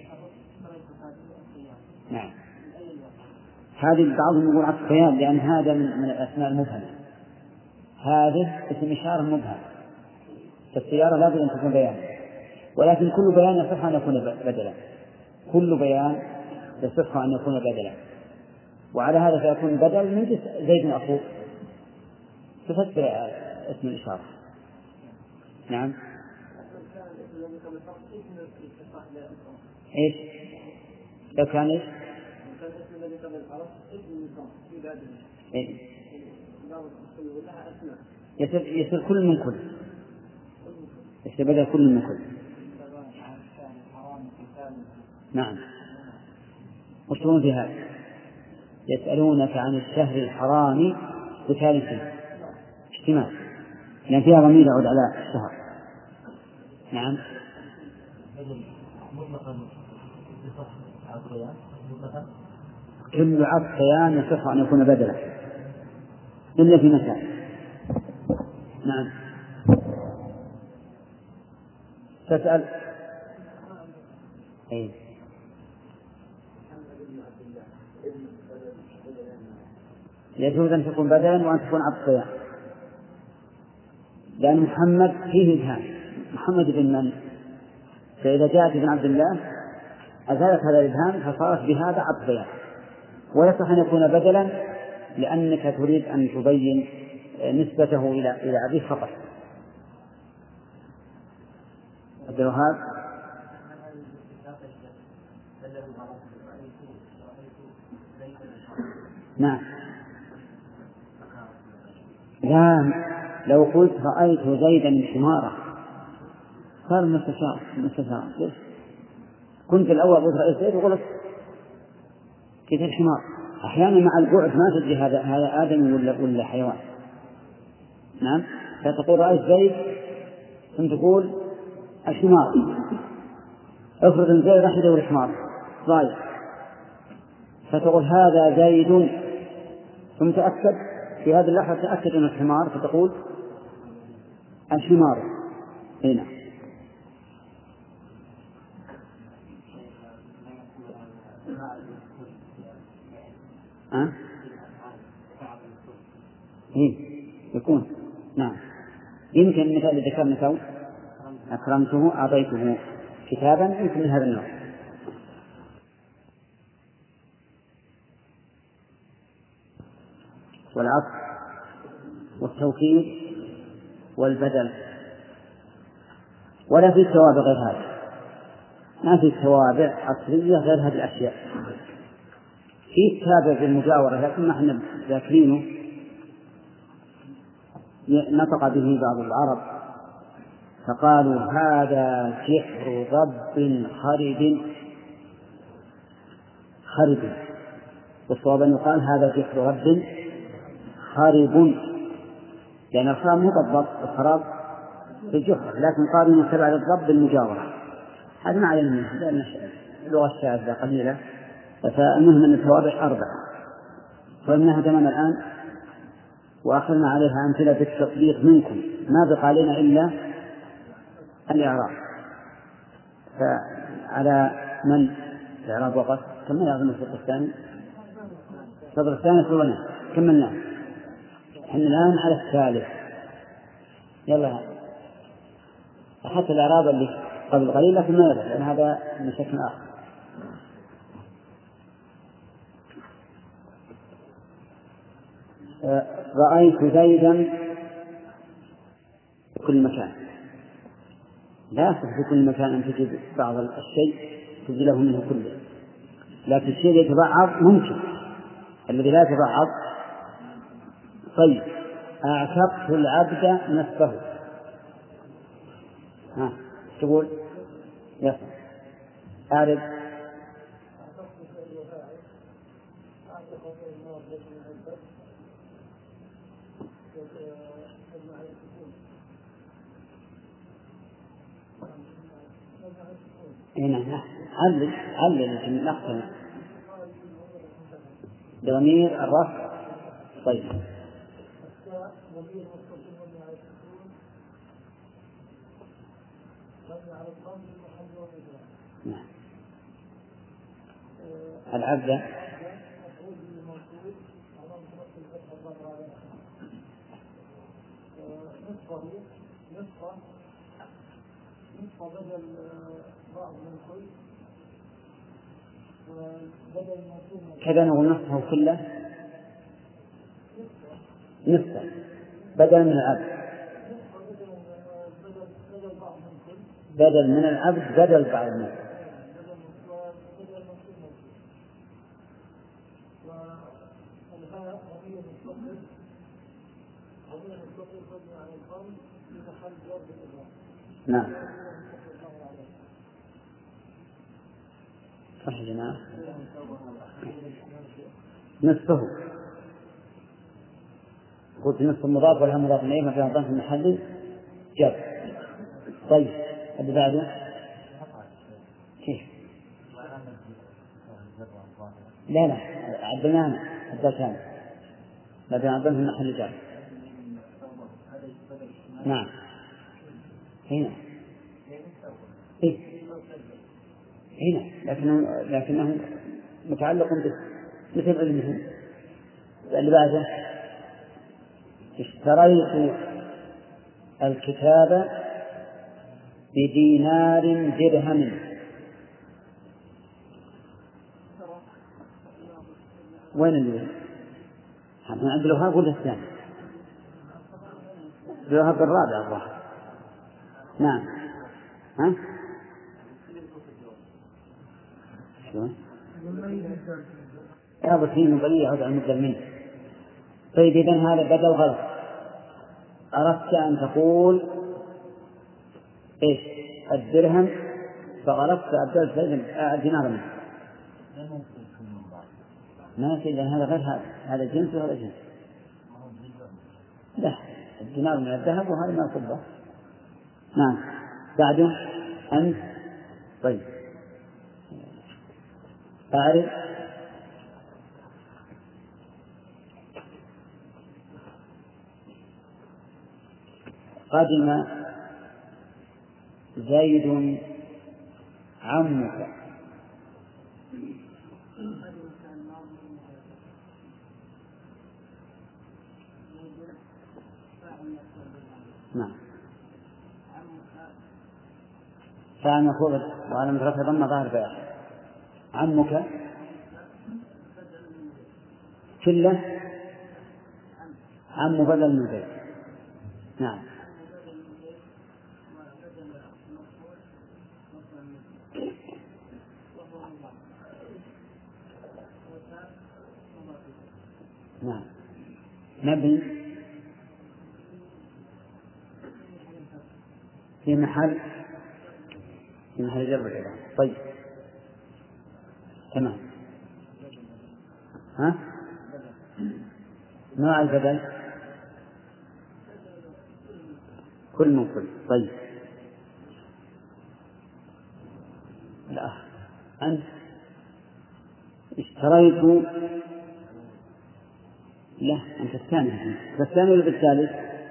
نعم. هذه بعضهم يقول عطف بيان لأن هذا من, من الأسماء المبهمة، هذه اسم إشارة مبهم، فالسيارة لا بد أن تكون بيان، ولكن كل بيان يصح أن يكون بدلا، كل بيان يصح أن يكون بدلا، وعلى هذا فيكون بدل من زيد أخوه تفسر اسم الإشارة. نعم. إيش لو كان إيش إيه؟ يصير يصير كل من كل، يصير بدل كل من كل. نعم. وصلون في هذا يسألونك عن الشهر الحرام قتال فيه احتمال لأن فيها ضمير يعود على الشهر. نعم. كل عطف بيان يصح أن يكون بدلا إلا في مسائل. نعم. تسأل أي يجوز أن تكون بدلا وأن تكون عطف بيان، لأن محمد فيه إبهام، محمد بن من، فإذا جاءت ابن عبد الله أزالت هذا الإبهام فصارت بهذا عطف بيان، ويصح أن يكون بدلا لأنك تريد أن تبين نسبته إلى إلى أبيه فقط. عبد الوهاب. نعم. لا لو قلت رأيت زيدا حمارا صار مستشار مستشار ليش؟ كنت الأول قلت رأيت زيد وقلت كيف الحمار. أحيانا مع البعد ما تدري هذا هذا آدم ولا ولا حيوان. نعم. فتقول رأيت زيد ثم تقول الحمار، افرض ان زيد راح يدور الحمار ضايع فتقول هذا زيد ثم تأكد في هذه اللحظة تأكد أن الحمار فتقول الحمار. هنا أه؟ إيه يكون نعم. يمكن المثال اللي ذكرنا تو أكرمته أعطيته كتابا يمكن من هذا النوع. والعطف والتوكيد والبدل. ولا في التوابع غير هذا، ما في توابع أصلية غير هذه الأشياء. في تابع بالمجاورة لكن ما احنا ذاكرينه، نطق به بعض العرب فقالوا هذا جحر رب خرب خرب، والصواب أن يقال هذا جحر رب خرب، لأن الخراب مو بالضبط، الخراب في الجحر، لكن قالوا من تبع للضب بالمجاورة. هذا ما علينا منه لأن اللغة الشاذة قليلة. فالمهم أن التوابع أربعة، فإنها دمنا الآن وأخذنا عليها أمثلة بالتطبيق منكم، ما بقى علينا إلا الإعراب. فعلى من الإعراب وقت كم يعظم الفصل الثاني؟ الفصل الثاني صورنا كملناه، احنا الآن على الثالث. يلا حتى الإعراب اللي قبل قليل لكن ما يضع، لأن هذا من شكل آخر. رأيت زيدا في كل مكان. لا يصح في كل مكان أن تجد بعض الشيء تجد له منه كله، لكن الشيء يتبعض ممكن، الذي لا يتبعض. طيب أعتقت العبد نفسه، ها تقول يصح. أعرف هنا علل علل نقتل ضمير الرفع. طيب نعم. العبد كذا نقول نصفه كله، نصفه بدل من العبد، بدل من العبد بدل بعض الناس. نعم صح يا جماعة. نصفه قلت نصف المضاف ولا مضاف إليه ما في ضمن المحل جر. طيب اللي بعده كيف؟ لا لا عدلناه عدلتان ما في ضمن المحل جر. نعم هنا إيه هنا لكنه لكنه متعلق به مثل علمه. اللي بعده اشتريت الكتاب بدينار درهم. وين اللي احنا عند الوهاب ولا الثاني؟ الوهاب الرابع الظاهر. نعم ها شو يا بطين بليه يعود على المدة منه. طيب إذن هذا بدل غلط. أردت أن تقول إيش الدرهم فغلطت أبدل سيدا الدينار منه ما في، لأن هذا غير هذا، هذا جنس وهذا جنس. لا الدينار من الذهب وهذا من الفضة. نعم بعده أنت. طيب أعرف قدم زيد عمك. نعم. فعل مفعول وعلى رفع ضمة ظاهر في آخر. عمك كله عم بدل من زيد. نعم. نعم. مبني في محل في محل جر الإعراب. طيب تمام. ها نوع البدل كل من كل. طيب لا أنت اشتريت لا أنت الثاني الثاني ولا بالثالث؟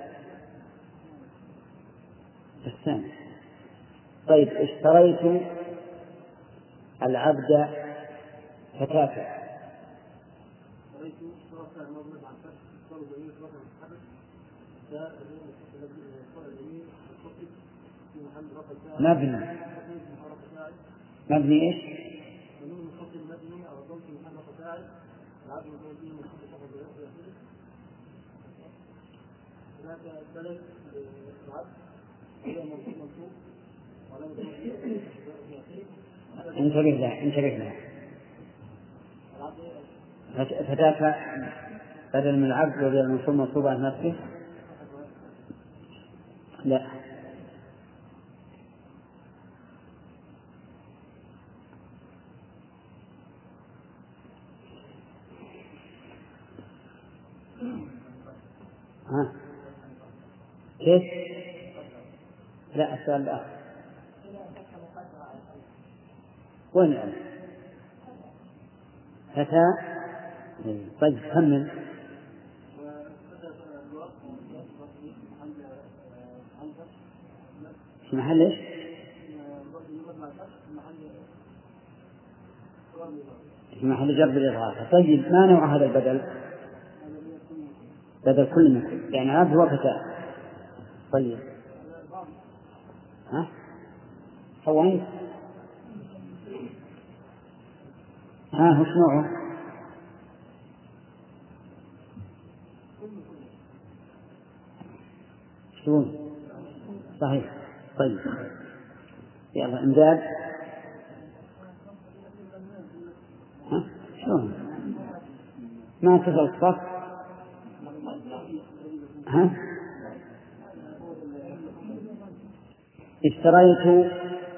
الثاني. طيب اشتريت العبد فتاة. مبني مبني ايش؟ انتبه له انتبه له فتاة بدل من العبد وبدل المنصوب منصوب عن نفسه. لا ها كيف؟ لا السؤال الآخر وين الألف؟ فتاة. طيب كمل. في محل ايش؟ في محل جر بالإضافة. طيب ما نوع هذا البدل؟ بدل كل من كل يعني عبد وفتاة. طيب ها حواني ها وش نوعه؟ شلون؟ صحيح. طيب يلا امداد. ها شلون ما تصل الصف؟ ها اشتريت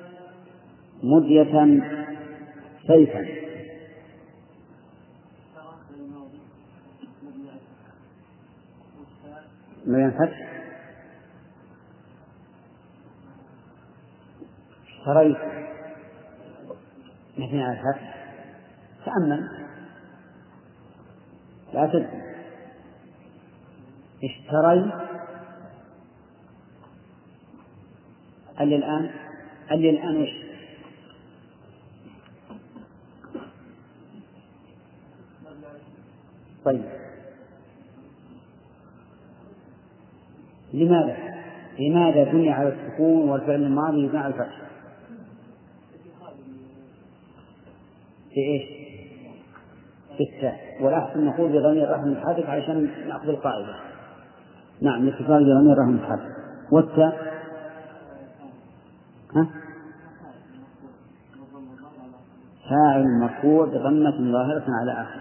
مدية سيفا. ما ينفتح. اشتريت نحن على الفتح. تأمل لا تدري. اشتريت قال لي الآن قال لي الآن وش؟ طيب لماذا لماذا بني على السكون والفعل الماضي يبنى على الفتح؟ في ايش؟ في التاء. والأحسن نقول بضمير رحم الحادث عشان نأخذ القاعدة. نعم الاتصال بضمير رحم الحادث. والتاء ها فاعل مرفوع بضمة ظاهرة على آخر.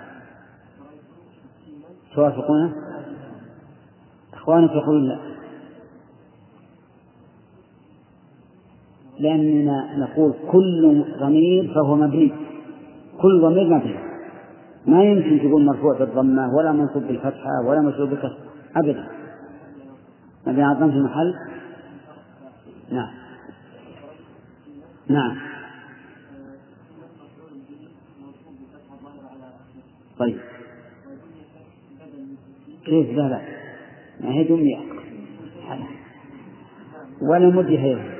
توافقونه؟ إخواني تقولون لا، لأننا نقول كل ضمير فهو مبني. كل ضمير مبني ما يمكن تقول مرفوع بالضمة ولا منصوب بالفتحة ولا منصوب بالكسر أبدا. مبني على الضم في محل. نعم نعم. طيب كيف؟ لا لا ما هي دنيا ولا مدي هي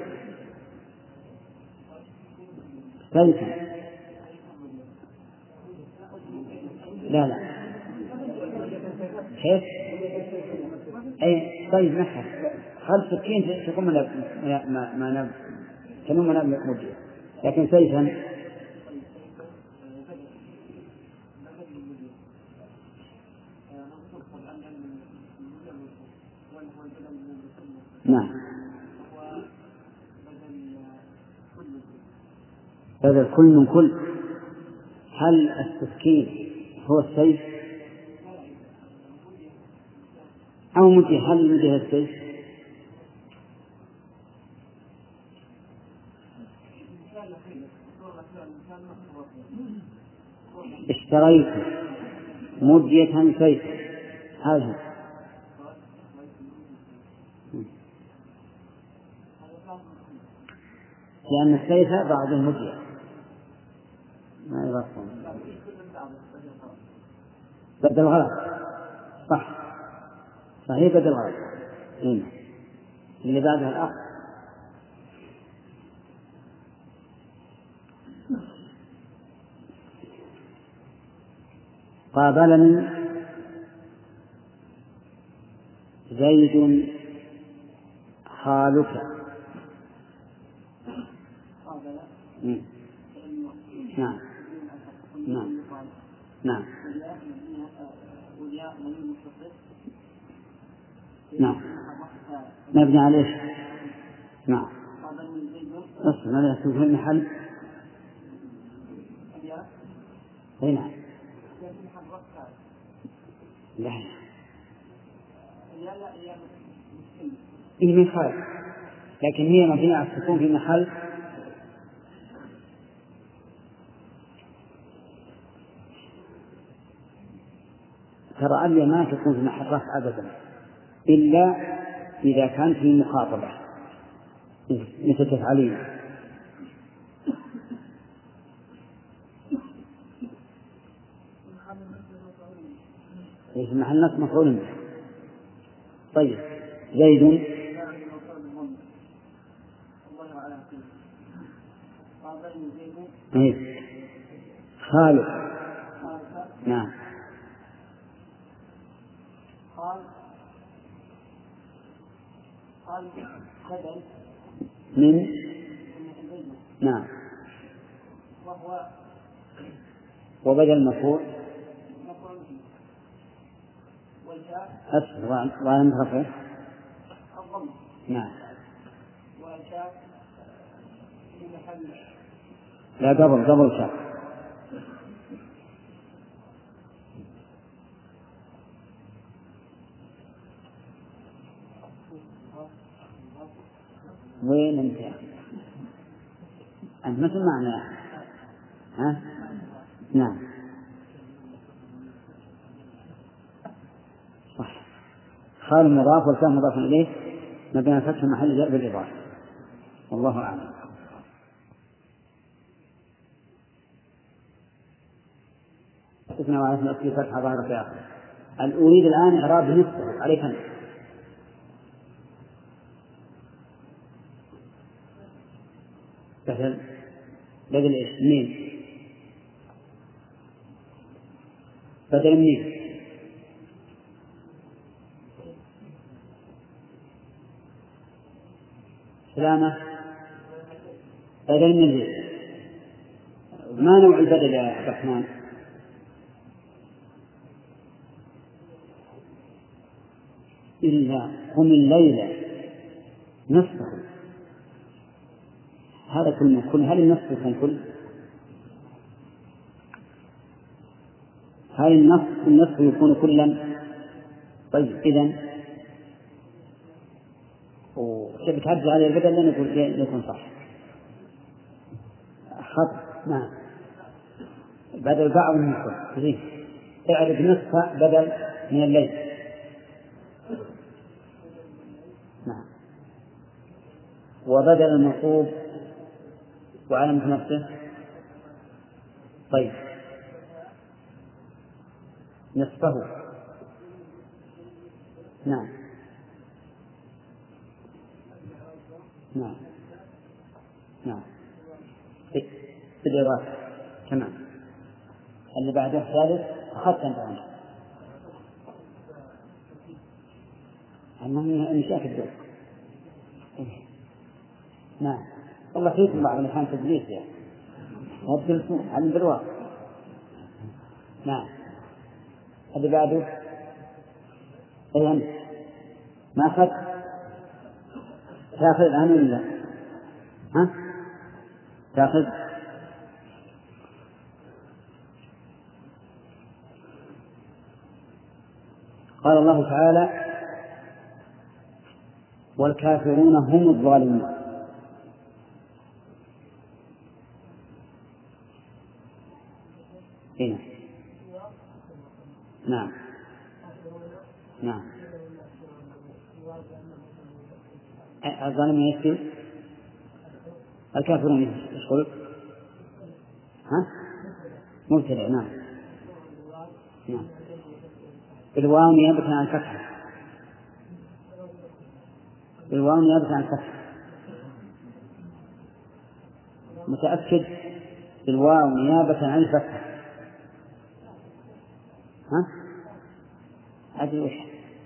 ثالثا. لا لا كيف؟ أي طيب نحن هل سكين تكون من ما ما نب تنوم من مجيء، لكن سيفا نعم بدل كل من كل. هل السكين هو السيف أو مجيء؟ هل مجيء السيف؟ اشتريت مجية سيف هذا لأن السيف بعض المجيء ما يغطون بدل غلط. صح صحيح بدل غلط. هنا اللي بعدها الأخ قابلني زيد خالك. نعم نعم نعم نعم مبني عليه. نعم اصلا ماذا يكون في المحل؟ هنا لا هي من خارج، لكن هي مبنية على السكون في محل ترى أن ما تكون في محل رفع أبدا إلا إذا كانت في مخاطبة مثل تفعلين. في محل نصب مفعول به. طيب زيد خالق. نعم من نعم وبدل مفعول أسف وعلى رفعه. نعم لا قبل قبل شاء. وين انت انت مثل معنى ها؟ نعم صح. خال مضاف والكاف مضاف اليه مبني على فتح محل جر بالاضافه. والله اعلم. استثنى وعلى اسم فتح ظاهر في اخره. اريد الان اعراب نصفه عليك انت. بدل بدل ايش؟ منين؟ بدل منين؟ سلامة بدل من ذي. ما نوع البدل يا عبد الرحمن؟ إلا هم الليلة نصفه. هذا كل من كل. هل النصف يكون كل؟ هل النصف النصف يكون كلا؟ طيب إذن وتبي تعدل على البدل لن يكون يكون صح. خط نعم بدل بعض من كل. زين اعرف نصف بدل من الليل. نعم وبدل المنصوب وعلامة نفسه. طيب نصفه. نعم نعم نعم بالإضافة. تمام. اللي بعده الثالث أخذت أنت عنه أما من شاف الدور. نعم والله فيكم بعض الأحيان تدليس يعني لا تدلسون علم بالواقع. نعم هذا بعده أيضا ما أخذ تأخذ الآن ولا ها تأخذ قال الله تعالى والكافرون هم الظالمون. إيه؟ نعم نعم الظالمين يكفي الكافرون ايش قلت؟ ها؟ مبتدع. نعم نعم بالواو نيابة عن الفتحة بالواو نيابة عن الفتحة متأكد بالواو نيابة عن الفتحة. ها؟ هذه وش؟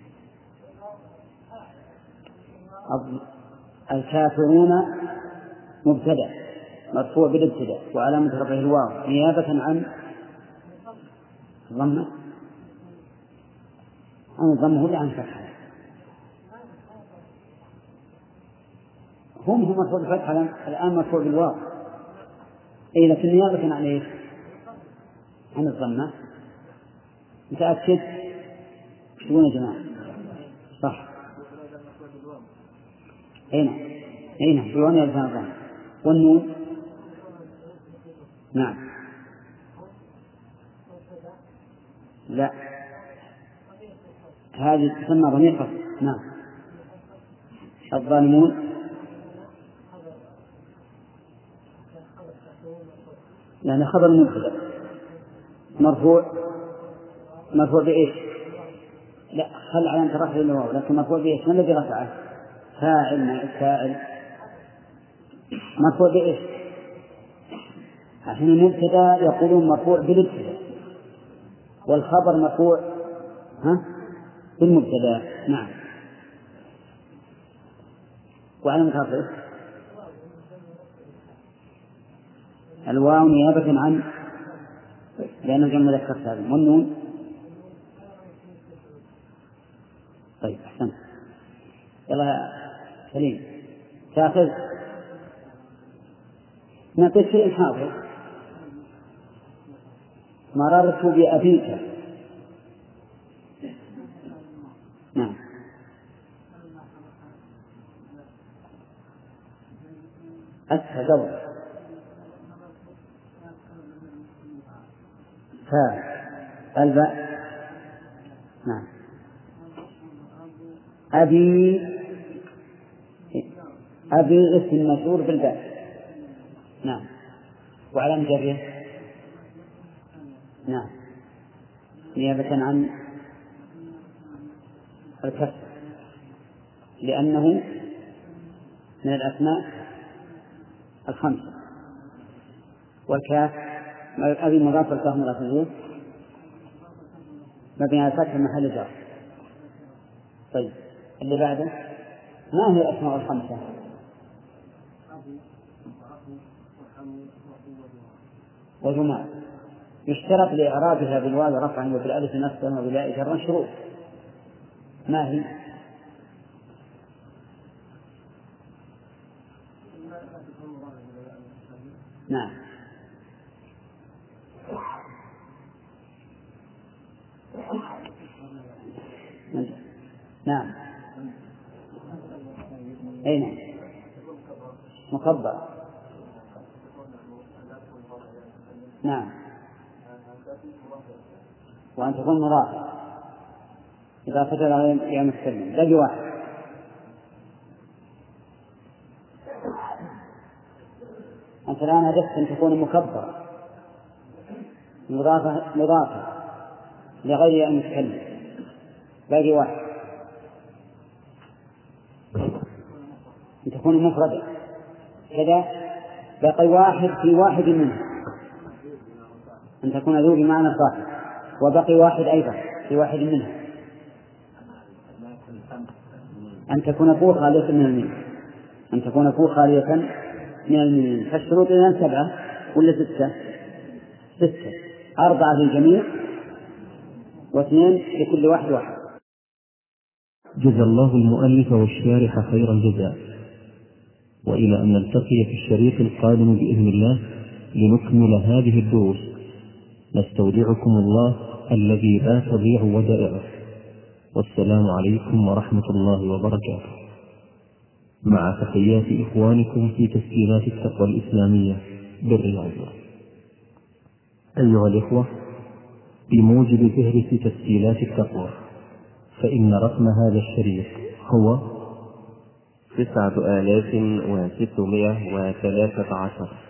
الكافرون مبتدأ مرفوع بالابتداء وعلامة رفعه الواو نيابة عن الضمة عن الضمة ولا عن الفتحة؟ هم هم مرفوع بالفتحة الآن مرفوع بالواو. إيه لكن نيابة عن إيش؟ عن الضمة. متأكد؟ تقولون يا جماعة صح؟ أين أين بالواو نيابة عن الضمة والنون. نعم لا هذه تسمى ضمير فصل. نعم الظالمون يعني خبر مبتدأ مرفوع مرفوع بإيش؟ لا خل علامة رفعه الواو لكن مرفوع بإيش؟ ما الذي رفعه؟ فاعل ما فاعل مرفوع بإيش؟ عشان المبتدأ يقولون مرفوع بالابتداء والخبر مرفوع ها بالمبتدأ. نعم وعلامة رفعه الواو نيابة عن لأنه جمع مذكر سالم والنون. طيب أحسنت يلا يا سليم تأخذ نقص شيء حاضر مررت بأبيك. نعم أسهل دور فاء الباء. نعم أبي أبي اسم مشهور بالباء. نعم وعلامة جره نعم نيابة عن الكسر لأنه من الأسماء الخمسة. والكاف أبي مضاف الكاف مضاف إليه مبني على الفتح محل جر. طيب اللي بعده ما هي الأسماء الخمسة؟ وجمال يشترط لإعرابها بالواو رفعا وبالألف نصبا وبالياء جرا شروط. ما هي؟ نعم نعم أين مكبر. نعم وأن تكون مضافة إذا فتل على يا مستلم باقي واحد. أنت الآن هدفت أن تكون مكبرة مضافة مضافة لغير المتكلم باقي واحد أن تكون مفردة كذا باقي واحد في واحد منه أن تكون ذو بمعنى صاحب وبقي واحد أيضا في واحد منه أن تكون بوخة ليس من المين. أن تكون فوق خالية من الميم. فالشروط إذن سبعة ولا ستة؟ ستة، أربعة للجميع واثنين لكل واحد واحد. جزا الله المؤلف والشارح خير الجزاء، وإلى أن نلتقي في الشريط القادم بإذن الله لنكمل هذه الدروس، نستودعكم الله الذي لا تضيع ودائعه، والسلام عليكم ورحمة الله وبركاته، مع تحيات إخوانكم في تسجيلات التقوى الإسلامية بالرياض. أيها الإخوة، بموجب فهرس تسجيلات التقوى فإن رقم هذا الشريط هو تسعة آلاف وستمائة وثلاثة عشر.